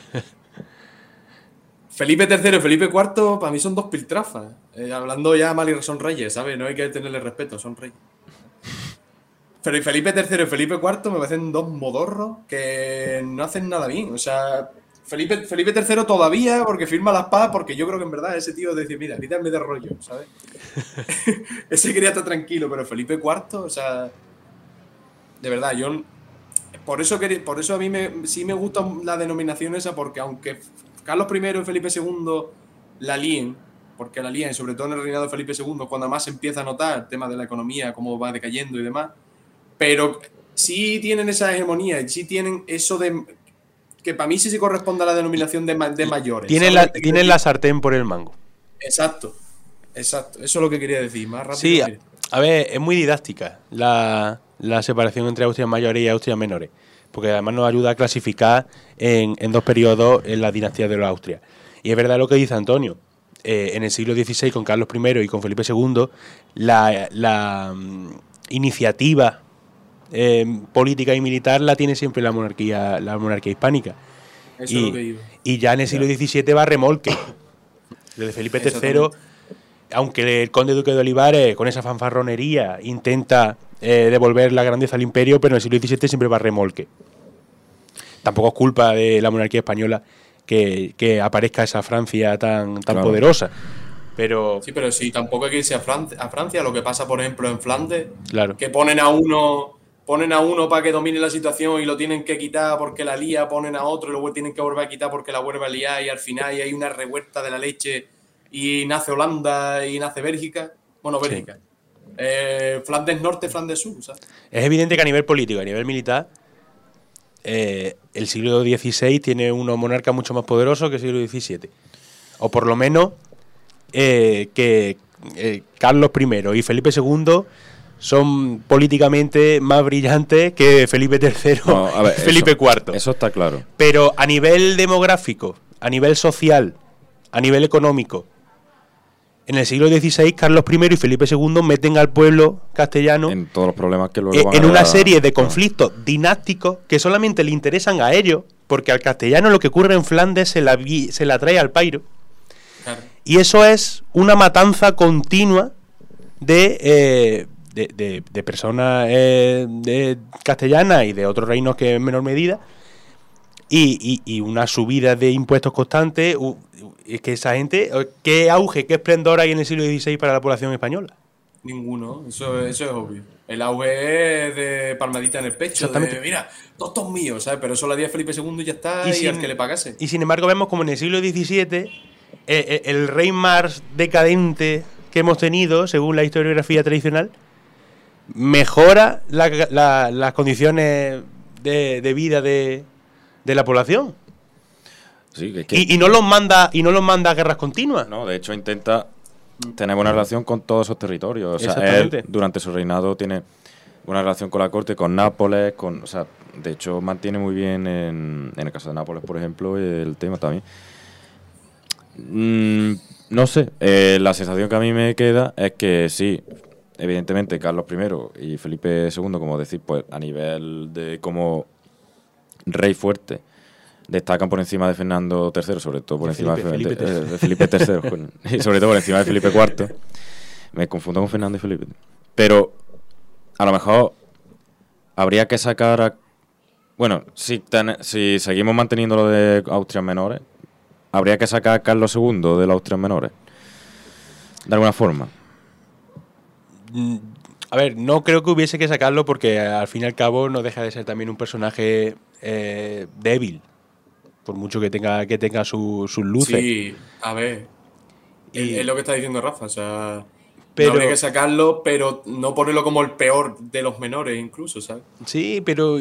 Felipe III y Felipe IV para mí son dos piltrafas. Hablando ya mal y son reyes, ¿sabes? No hay que tenerle respeto, son reyes. Pero Felipe III y Felipe IV me parecen dos modorros que no hacen nada bien. O sea, Felipe III todavía porque firma las paz, porque yo creo que en verdad ese tío decía, mira, quítame de rollo, ¿sabes? Ese quería estar tranquilo, pero Felipe IV, o sea, de verdad, yo por eso a mí sí me gusta la denominación esa, porque aunque Carlos I y Felipe II la líen, porque la líen, sobre todo en el reinado de Felipe II, cuando más se empieza a notar el tema de la economía, cómo va decayendo y demás, pero sí tienen esa hegemonía, sí tienen eso de que para mí sí se corresponde a la denominación de mayores. Tienen la sartén por el mango. Exacto. Eso es lo que quería decir, más rápido. Sí, a ver, es muy didáctica la separación entre Austrias mayores y Austrias menores, porque además nos ayuda a clasificar en dos periodos en la dinastía de los Austrias. Y es verdad lo que dice Antonio. En el siglo XVI, con Carlos I y con Felipe II, la iniciativa política y militar la tiene siempre la monarquía hispánica. Eso es lo que iba. Y ya en el siglo XVII va a remolque. Desde Felipe III, aunque el conde duque de Olivares con esa fanfarronería intenta devolver la grandeza al imperio, pero en el siglo XVII siempre va a remolque. Tampoco es culpa de la monarquía española que aparezca esa Francia tan poderosa. Pero sí, tampoco hay que irse a Francia. Lo que pasa, por ejemplo, en Flandes, claro, que ponen a uno para que domine la situación y lo tienen que quitar porque la lía, ponen a otro y luego tienen que volver a quitar porque la vuelve a liar, y al final hay una revuelta de la leche y nace Holanda y nace Bélgica. Bueno, Bélgica. Sí. Flandes Norte, Flandes Sur, ¿sabes? Es evidente que a nivel político, a nivel militar, el siglo XVI tiene unos monarcas mucho más poderosos que el siglo XVII. O por lo menos que Carlos I y Felipe II son políticamente más brillantes que Felipe III y Felipe IV. Eso está claro. Pero a nivel demográfico, a nivel social, a nivel económico, en el siglo XVI, Carlos I y Felipe II meten al pueblo castellano en todos los problemas que luego en una serie de conflictos dinásticos que solamente le interesan a ellos, porque al castellano lo que ocurre en Flandes se la trae al pairo. Claro. Y eso es una matanza continua de personas castellanas y de otros reinos que en menor medida, y una subida de impuestos constantes. Es que esa gente, qué auge, qué esplendor hay en el siglo XVI para la población española. Ninguno, eso es obvio. El auge es de palmadita en el pecho, de mira, todos estos míos, ¿sabes? Pero eso lo haría Felipe II y ya está, y al que le pagase. Y sin embargo vemos como en el siglo XVII el rey más decadente que hemos tenido, según la historiografía tradicional, mejora las condiciones de vida de la población. Sí, y no los manda a guerras continuas. No, de hecho intenta tener buena relación con todos esos territorios. O sea, él durante su reinado tiene buena relación con la corte, con Nápoles, o sea, de hecho mantiene muy bien en el caso de Nápoles, por ejemplo, el tema también. No sé, la sensación que a mí me queda es que sí, evidentemente Carlos I y Felipe II, como decir, pues a nivel de como rey fuerte, destacan por encima de Fernando III, sobre todo por encima de Felipe III, y sobre todo por encima de Felipe IV. Me confundo con Fernando y Felipe. Pero a lo mejor habría que sacar bueno, si seguimos manteniendo lo de Austrias menores, habría que sacar a Carlos II de las Austrias menores, de alguna forma. A ver, no creo que hubiese que sacarlo porque al fin y al cabo no deja de ser también un personaje débil, por mucho que tenga sus luces. Sí, a ver, es lo que está diciendo Rafa, o sea, no habría que sacarlo, pero no ponerlo como el peor de los menores incluso, ¿sabes? Sí, pero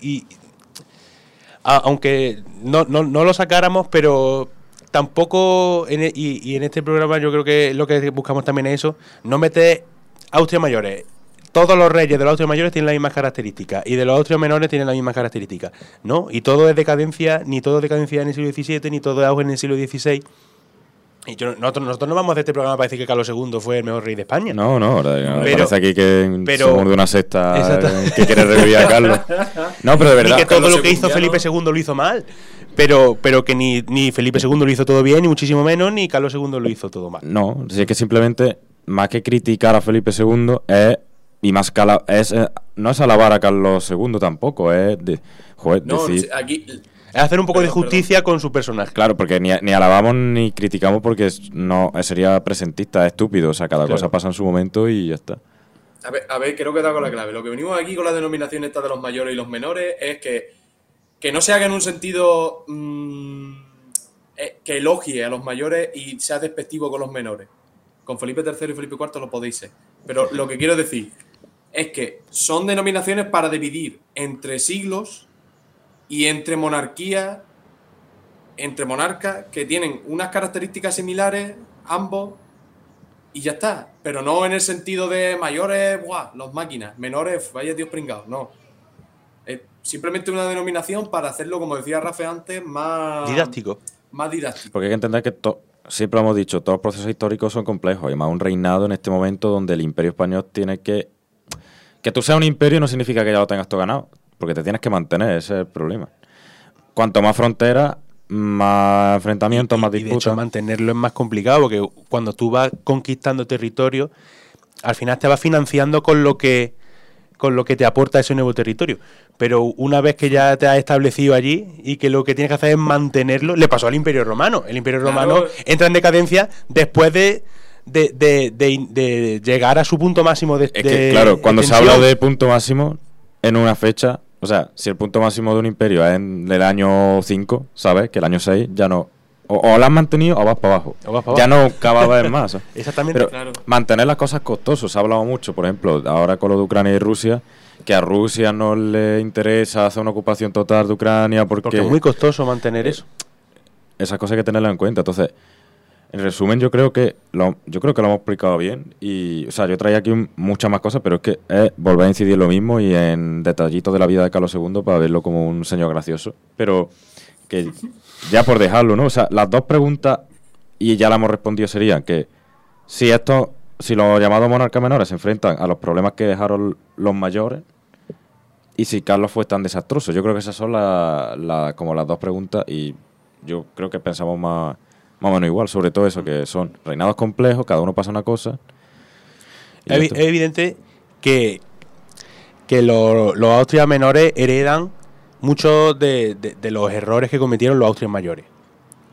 aunque no lo sacáramos, pero tampoco en este programa yo creo que lo que buscamos también es eso, no meter Austrias mayores. Todos los reyes de los Austrias mayores tienen las mismas características y de los Austrias menores tienen las mismas características, ¿no? Y todo es decadencia, ni todo es decadencia en el siglo XVII, ni todo es auge en el siglo XVI. Y nosotros no vamos a hacer este programa para decir que Carlos II fue el mejor rey de España. No, parece aquí que somos de una secta que quiere revivir a Carlos. No, pero de verdad. Ni que todo lo que hizo Felipe II lo hizo mal. Pero que ni Felipe II lo hizo todo bien, ni muchísimo menos, ni Carlos II lo hizo todo mal. No, es que simplemente, más que criticar a Felipe II, no es alabar a Carlos II tampoco, es decir... Aquí... Es hacer un poco de justicia con su personaje. Claro, porque ni alabamos ni criticamos porque no sería presentista, es estúpido. O sea, cada cosa pasa en su momento y ya está. A ver, creo que da con la clave. Lo que venimos aquí con la denominación esta de los mayores y los menores es que no se haga en un sentido que elogie a los mayores y sea despectivo con los menores. Con Felipe III y Felipe IV lo podéis ser. Pero lo que quiero decir es que son denominaciones para dividir entre siglos y entre monarquías, entre monarcas que tienen unas características similares, ambos, y ya está. Pero no en el sentido de mayores, los máquinas, menores, vaya Dios pringado, no. Es simplemente una denominación para hacerlo, como decía Rafa antes, más didáctico. Porque hay que entender que siempre hemos dicho, todos los procesos históricos son complejos, y más un reinado en este momento donde el Imperio Español tiene que tú seas un imperio no significa que ya lo tengas todo ganado, porque te tienes que mantener, ese es el problema. Cuanto más fronteras, más enfrentamientos, más disputas. Y de hecho mantenerlo es más complicado, porque cuando tú vas conquistando territorio, al final te vas financiando con lo que te aporta ese nuevo territorio. Pero una vez que ya te has establecido allí y que lo que tienes que hacer es mantenerlo, le pasó al Imperio Romano. El Imperio Romano entra en decadencia después de llegar a su punto máximo claro, cuando se habla de punto máximo en una fecha, o sea, si el punto máximo de un imperio es en el año 5, ¿sabes? Que el año 6 ya no... O lo has mantenido o vas para abajo. Ya no cada vez más. Exactamente. Pero claro. Mantener las cosas costosas. Se ha hablado mucho, por ejemplo, ahora con lo de Ucrania y Rusia, que a Rusia no le interesa hacer una ocupación total de Ucrania porque es muy costoso mantener eso. Esas cosas hay que tenerlas en cuenta. Entonces, en resumen, yo creo que lo hemos explicado bien. Y, o sea, yo traía aquí muchas más cosas, pero es que volver a incidir en lo mismo y en detallitos de la vida de Carlos II para verlo como un señor gracioso. Pero que ya por dejarlo, ¿no? O sea, las dos preguntas, y ya la hemos respondido, serían que si los llamados monarcas menores se enfrentan a los problemas que dejaron los mayores y si Carlos fue tan desastroso. Yo creo que esas son como las dos preguntas y yo creo que pensamos más o menos igual, sobre todo eso, que son reinados complejos, cada uno pasa una cosa. Es evidente que los Austrias menores heredan muchos de los errores que cometieron los Austrias mayores,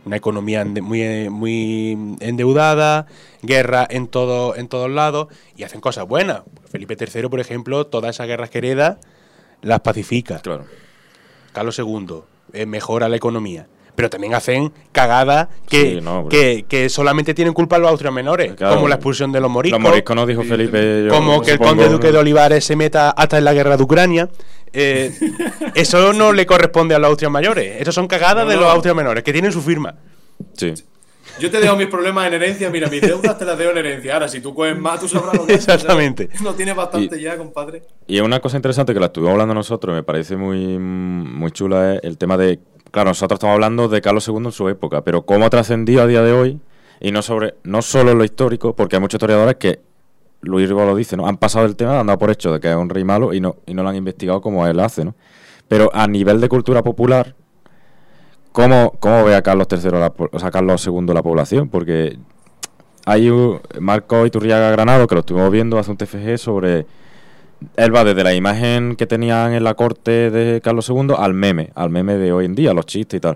Una economía muy endeudada, guerra en todos lados, y hacen cosas buenas. Felipe III, por ejemplo, todas esas guerras que hereda las pacifica. Claro. Carlos II mejora la economía. Pero también hacen cagadas que solamente tienen culpa los austrias menores, claro, como la expulsión de los moriscos. Los moriscos no dijo Felipe. Como que el conde duque de Olivares se meta hasta en la guerra de Ucrania. Eso no le corresponde a los austrias mayores. Eso son cagadas de los austrias menores, que tienen su firma. Sí. Yo te dejo mis problemas en herencia. Mira, mis deudas te las dejo en herencia. Ahora, si tú coges más, tú sabrás lo que haces. Exactamente. No tienes bastante ya, compadre. Y es una cosa interesante que la estuvimos hablando nosotros, me parece muy chula, es el tema de... Claro, nosotros estamos hablando de Carlos II en su época, pero cómo ha trascendido a día de hoy, y no solo en lo histórico, porque hay muchos historiadores que, Luis Rigo lo dice, ¿no? Han pasado el tema, han dado por hecho de que es un rey malo y no lo han investigado como él hace, ¿no? Pero a nivel de cultura popular, ¿cómo ve a Carlos III, Carlos II la población? Porque hay Marco Iturriaga Granado, que lo estuvimos viendo, hace un TFG sobre... Él va desde la imagen que tenían en la corte de Carlos II al meme de hoy en día, los chistes y tal.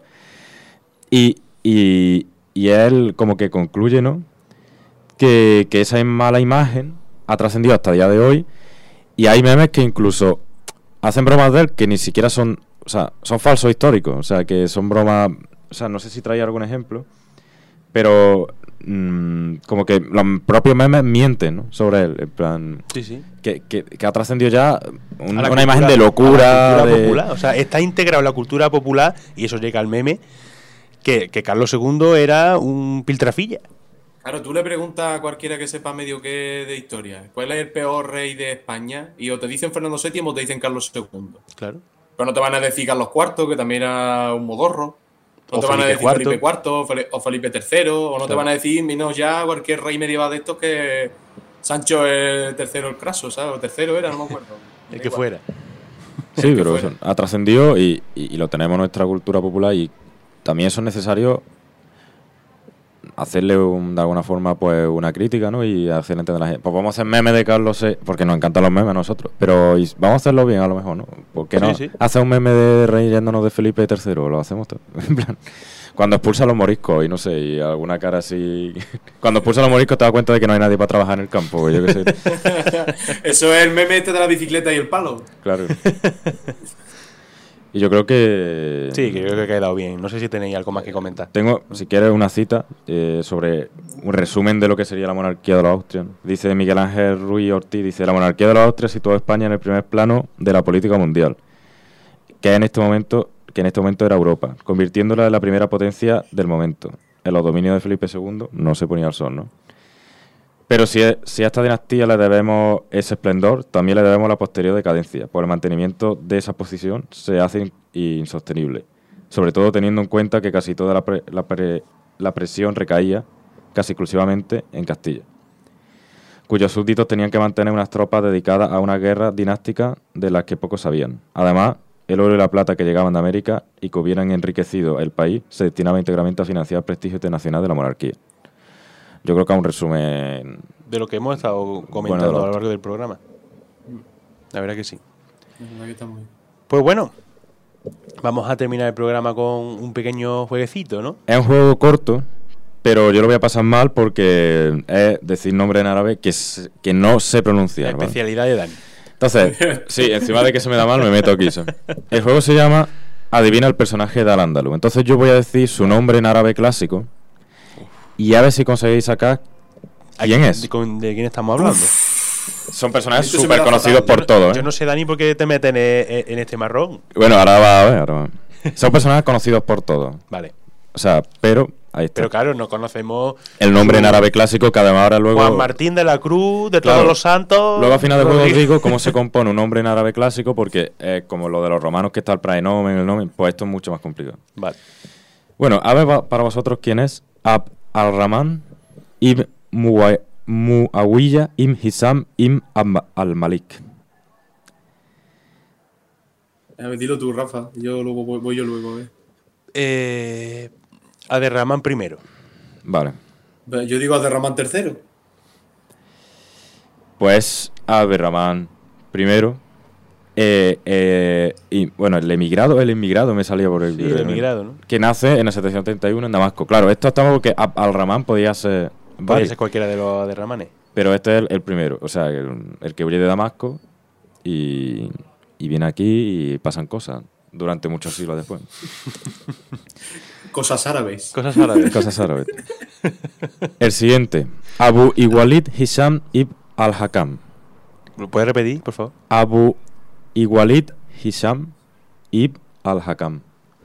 Y él como que concluye, ¿no? Que esa mala imagen ha trascendido hasta el día de hoy, y hay memes que incluso hacen bromas de él que ni siquiera son falsos históricos, o sea, que son bromas, o sea, no sé si traía algún ejemplo, pero como que los propios memes mienten, ¿no? Sobre él, en plan, sí. Que ha trascendido ya una imagen de locura, popular. O sea, está integrado en la cultura popular, y eso llega al meme, que Carlos II era un piltrafilla. Claro, tú le preguntas a cualquiera que sepa medio qué de historia, ¿cuál es el peor rey de España? Y o te dicen Fernando VII o te dicen Carlos II. Claro. Pero no te van a decir Carlos IV, que también era un modorro. No te van a decir Felipe IV o Felipe III, o no te van a decir, menos ya cualquier rey medieval de estos que Sancho es III el Craso, ¿sabes? O tercero era, no me acuerdo. El que fuera. Sí, pero eso ha trascendido y lo tenemos en nuestra cultura popular, y también eso es necesario hacerle de alguna forma pues una crítica, ¿no? Y hacerle entender a la gente. Pues vamos a hacer memes de Carlos VI, porque nos encantan los memes a nosotros, pero vamos a hacerlo bien a lo mejor, ¿no? ¿Por qué no hacer un meme de rey yéndonos de Felipe III? Lo hacemos todo. En plan, cuando expulsa a los moriscos y no sé, y alguna cara así... Cuando expulsa a los moriscos te das cuenta de que no hay nadie para trabajar en el campo, yo qué sé. Eso es el meme de la bicicleta y el palo. Claro. Y yo creo que... Sí, que creo que ha quedado bien. No sé si tenéis algo más que comentar. Tengo, si quieres, una cita sobre un resumen de lo que sería la monarquía de los Austrias. Dice Miguel Ángel Ruiz Ortiz, dice: la monarquía de los Austrias situó a España en el primer plano de la política mundial, que en este momento era Europa, convirtiéndola en la primera potencia del momento. En los dominios de Felipe II no se ponía el sol, ¿no? Pero si a esta dinastía le debemos ese esplendor, también le debemos la posterior decadencia, pues el mantenimiento de esa posición se hace insostenible, sobre todo teniendo en cuenta que casi toda la presión recaía casi exclusivamente en Castilla, cuyos súbditos tenían que mantener unas tropas dedicadas a una guerra dinástica de las que pocos sabían. Además, el oro y la plata que llegaban de América y que hubieran enriquecido el país se destinaba íntegramente a financiar el prestigio internacional de la monarquía. Yo creo que es un resumen de lo que hemos estado comentando a lo largo del programa. La verdad que sí. La verdad que está muy bien. Pues bueno, vamos a terminar el programa con un pequeño jueguecito, ¿no? Es un juego corto, pero yo lo voy a pasar mal porque es decir nombre en árabe que no sé pronunciar. La especialidad de Dani. Entonces, sí, encima de que se me da mal, me meto aquí. El juego se llama Adivina el personaje de Al-Ándalus. Entonces yo voy a decir su nombre en árabe clásico y a ver si conseguís sacar quién es. ¿De quién estamos hablando? Son personajes súper conocidos por todos. Yo no sé, Dani, por qué te meten en este marrón. Bueno, ahora va. Son personajes conocidos por todos. Vale. O sea, pero ahí está. Pero claro, no conocemos el nombre en árabe clásico, que además ahora luego... Juan Martín de la Cruz, de todos los santos... Luego al final del juego os digo cómo se compone un nombre en árabe clásico, porque como lo de los romanos, que está el praenomen, el nomen, pues esto es mucho más complicado. Vale. Bueno, a ver para vosotros quién es Abd al-Rahman ibn Muawiyah ibn Hisam ibn al-Malik. Dilo tú, Rafa. Voy yo luego. Abderramán primero. Vale. Yo digo Abderramán III. Pues Abderramán primero Y bueno, el inmigrado me salía por el... Sí, el emigrado, ¿no? Que nace en el 731 en Damasco. Claro, esto estamos porque Al-Rahman podía ser... Podría ser cualquiera de los de Ramanes. Pero este es el primero, o sea, el que huye de Damasco y viene aquí y pasan cosas durante muchos siglos después. Cosas árabes. Cosas árabes. Cosas árabes. El siguiente, Abu Iwalid Hisham ibn al-Hakam. ¿Lo puedes repetir, por favor? Abu Iwalid Hisham ibn al-Hakam.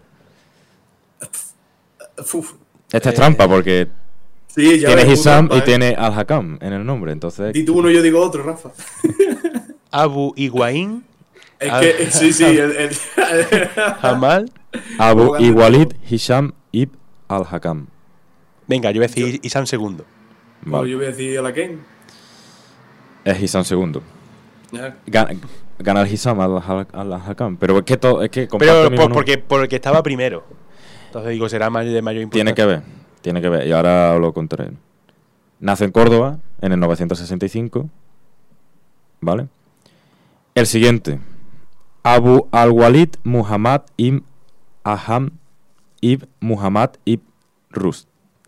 Esta es trampa porque sí, ya tiene Hisham trampa, y tiene al-Hakam en el nombre, entonces... Di tú uno, yo digo otro, Rafa. Abu Iguaín. Es que, sí, Jamal. Abu Iwalid Hisham ibn al-Hakam. Venga, yo voy a decir Hisham segundo. Bueno, yo voy a decir a la Ken. Es Hisham segundo. Gana el Hisham al-Hakam. Pero es que todo... Es que pero porque estaba primero. Entonces digo, será de mayor importancia. Tiene que ver. Y ahora os lo contaré. Nace en Córdoba en el 965. ¿Vale? El siguiente. Abu al-Walid Muhammad ibn Aham ibn Muhammad ibn Rus.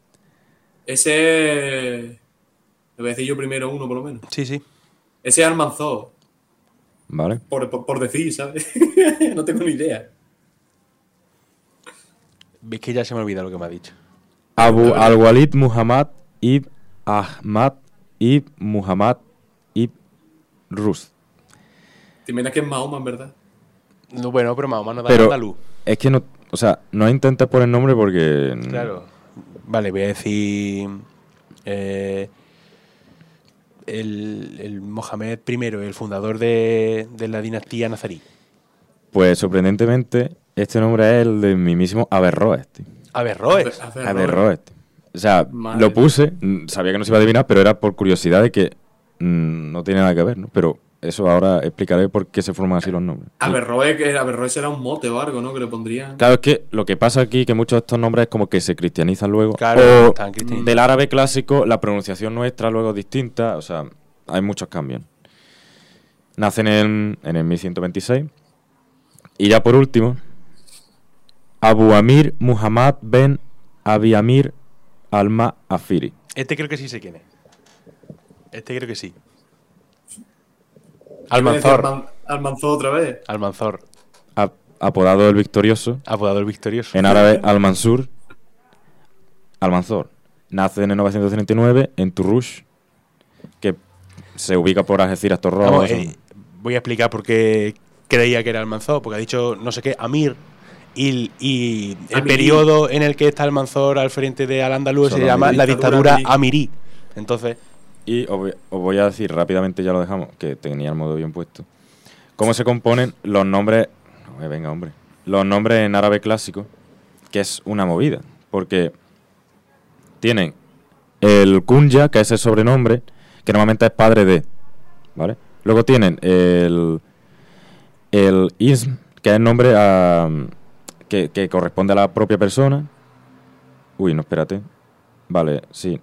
Ese... Lo voy a decir yo primero uno, por lo menos. Sí. Ese es Almanzor. ¿Vale? Por decir, ¿sabes? No tengo ni idea. Ves que ya se me ha olvidado lo que me ha dicho. Abu al-Walid Muhammad ibn Ahmad ibn Muhammad ibn Rus. Te imaginas que es Mahoma, en verdad. No, bueno, pero Mahoma no da pero andaluz. Es que no... O sea, no intentes por el nombre porque... Claro. Vale, voy a decir... el Mohamed I, el fundador de la dinastía nazarí. Pues sorprendentemente, este nombre es el del mismísimo Averroes. ¿Averroes? Averroes. O sea, Madre. lo puse, sabía que no se iba a adivinar, pero era por curiosidad de que no tiene nada que ver, ¿no? Pero eso ahora explicaré por qué se forman así los nombres. Averroes era un mote o algo, ¿no? Que le pondrían. Claro, es que lo que pasa aquí que muchos de estos nombres es como que se cristianizan luego. Claro, o están cristianizados. del árabe clásico, la pronunciación nuestra luego es distinta. O sea, hay muchos cambios. Nacen en el 1126. Y ya por último, Abu Amir Muhammad ben Abi Amir al-Ma'afiri. Este creo que sí sé quién es. Este creo que sí. Almanzor otra vez. Almanzor. Apodado el Victorioso. Apodado el Victorioso. En árabe, Al-Mansur. Almanzor. Nace en el 939 en Turush, que se ubica por Algeciras, Torrón. Vamos, voy a explicar por qué creía que era Almanzor, porque ha dicho no sé qué, Amir. Y el Amirí. periodo en el que está Almanzor al frente de Al-Andalus se llama la dictadura Amirí. Entonces... Y os voy a decir rápidamente, ya lo dejamos, que tenía el modo bien puesto. ¿Cómo se componen los nombres? No, venga, hombre. Los nombres en árabe clásico, que es una movida. Porque tienen el kunya, que es el sobrenombre, que normalmente es padre de. ¿Vale? Luego tienen el ism, que es el nombre que corresponde a la propia persona. Uy, no, espérate. Vale, sí.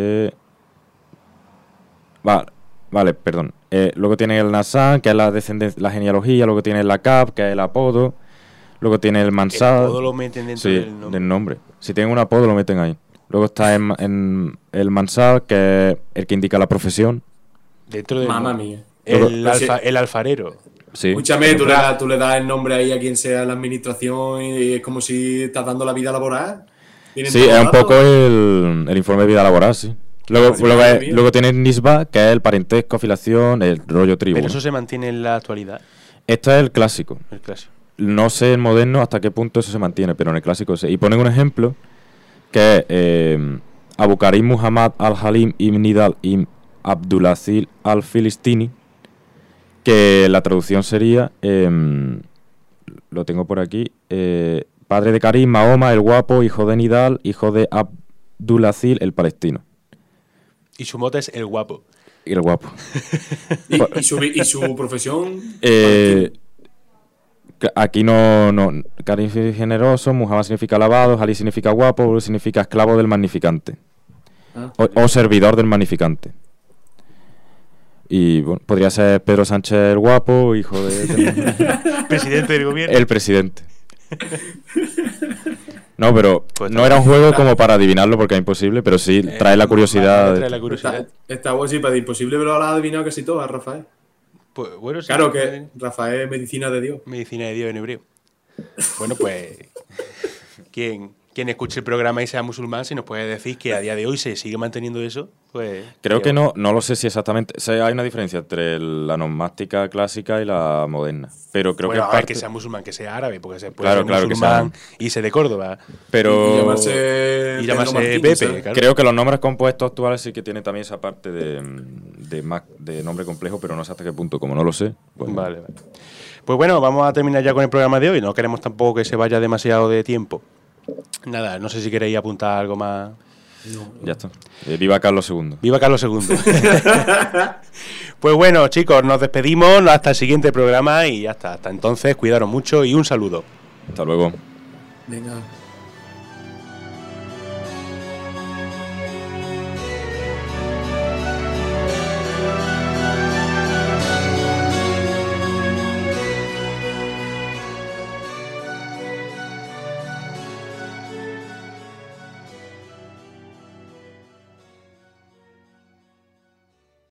Vale, perdón. Luego tiene el Nasan, que es la descendencia, la genealogía. Luego tiene el Lakab, que es el apodo. Luego tiene el Mansab. El apodo lo meten dentro del nombre. Si tienen un apodo, lo meten ahí. Luego está en el Mansab, que es el que indica la profesión. Dentro del Mamma mía. el alfarero. Sí. Escúchame, tú le das el nombre ahí a quien sea la administración y es como si estás dando la vida laboral. Sí, es un poco el informe de vida laboral, sí. Luego tiene Nisba, que es el parentesco, afiliación, el rollo tribu. Pero eso se mantiene en la actualidad. Este es el clásico. El clásico. No sé el moderno hasta qué punto eso se mantiene, pero en el clásico sí. Y ponen un ejemplo que es Abu Karim Muhammad al-Halim ibn Nidal ibn Abdulaziz al-Filistini, que la traducción sería, lo tengo por aquí, padre de Karim, Mahoma, el guapo, hijo de Nidal, hijo de Abdulaziz, el palestino. Y su mote es el guapo. Y el guapo. ¿Y su profesión? Aquí no. Karim significa generoso, Muhammad significa alabado, Ali significa guapo, significa esclavo del magnificante. O servidor del magnificante. Y bueno, podría ser Pedro Sánchez el guapo, hijo de... Presidente del gobierno. El presidente. No, pero pues no era un juego como para adivinarlo porque es imposible, pero sí trae la curiosidad. Trae la curiosidad. Está bueno, sí, para imposible, pero lo has adivinado casi todo, Rafael. Pues, bueno, sí, claro que Rafael es medicina de Dios. Medicina de Dios en hebreo. Bueno, pues quien escuche el programa y sea musulmán, si nos puede decir que a día de hoy se sigue manteniendo eso, pues... Creo que no lo sé si exactamente... Hay una diferencia entre la nomastica clásica y la moderna. Pero creo que sea musulmán, que sea árabe, porque se puede ser musulmán y ser de Córdoba. Pero... Y llamarse Pepe. Claro. Creo que los nombres compuestos actuales sí que tienen también esa parte de nombre complejo, pero no sé hasta qué punto, como no lo sé. Pues vale. Pues bueno, vamos a terminar ya con el programa de hoy. No queremos tampoco que se vaya demasiado de tiempo. Nada, no sé si queréis apuntar algo más. No. Ya está. Viva Carlos II. Viva Carlos II. Pues bueno, chicos, nos despedimos hasta el siguiente programa y ya está. Hasta entonces, cuidaros mucho y un saludo. Hasta luego. Venga.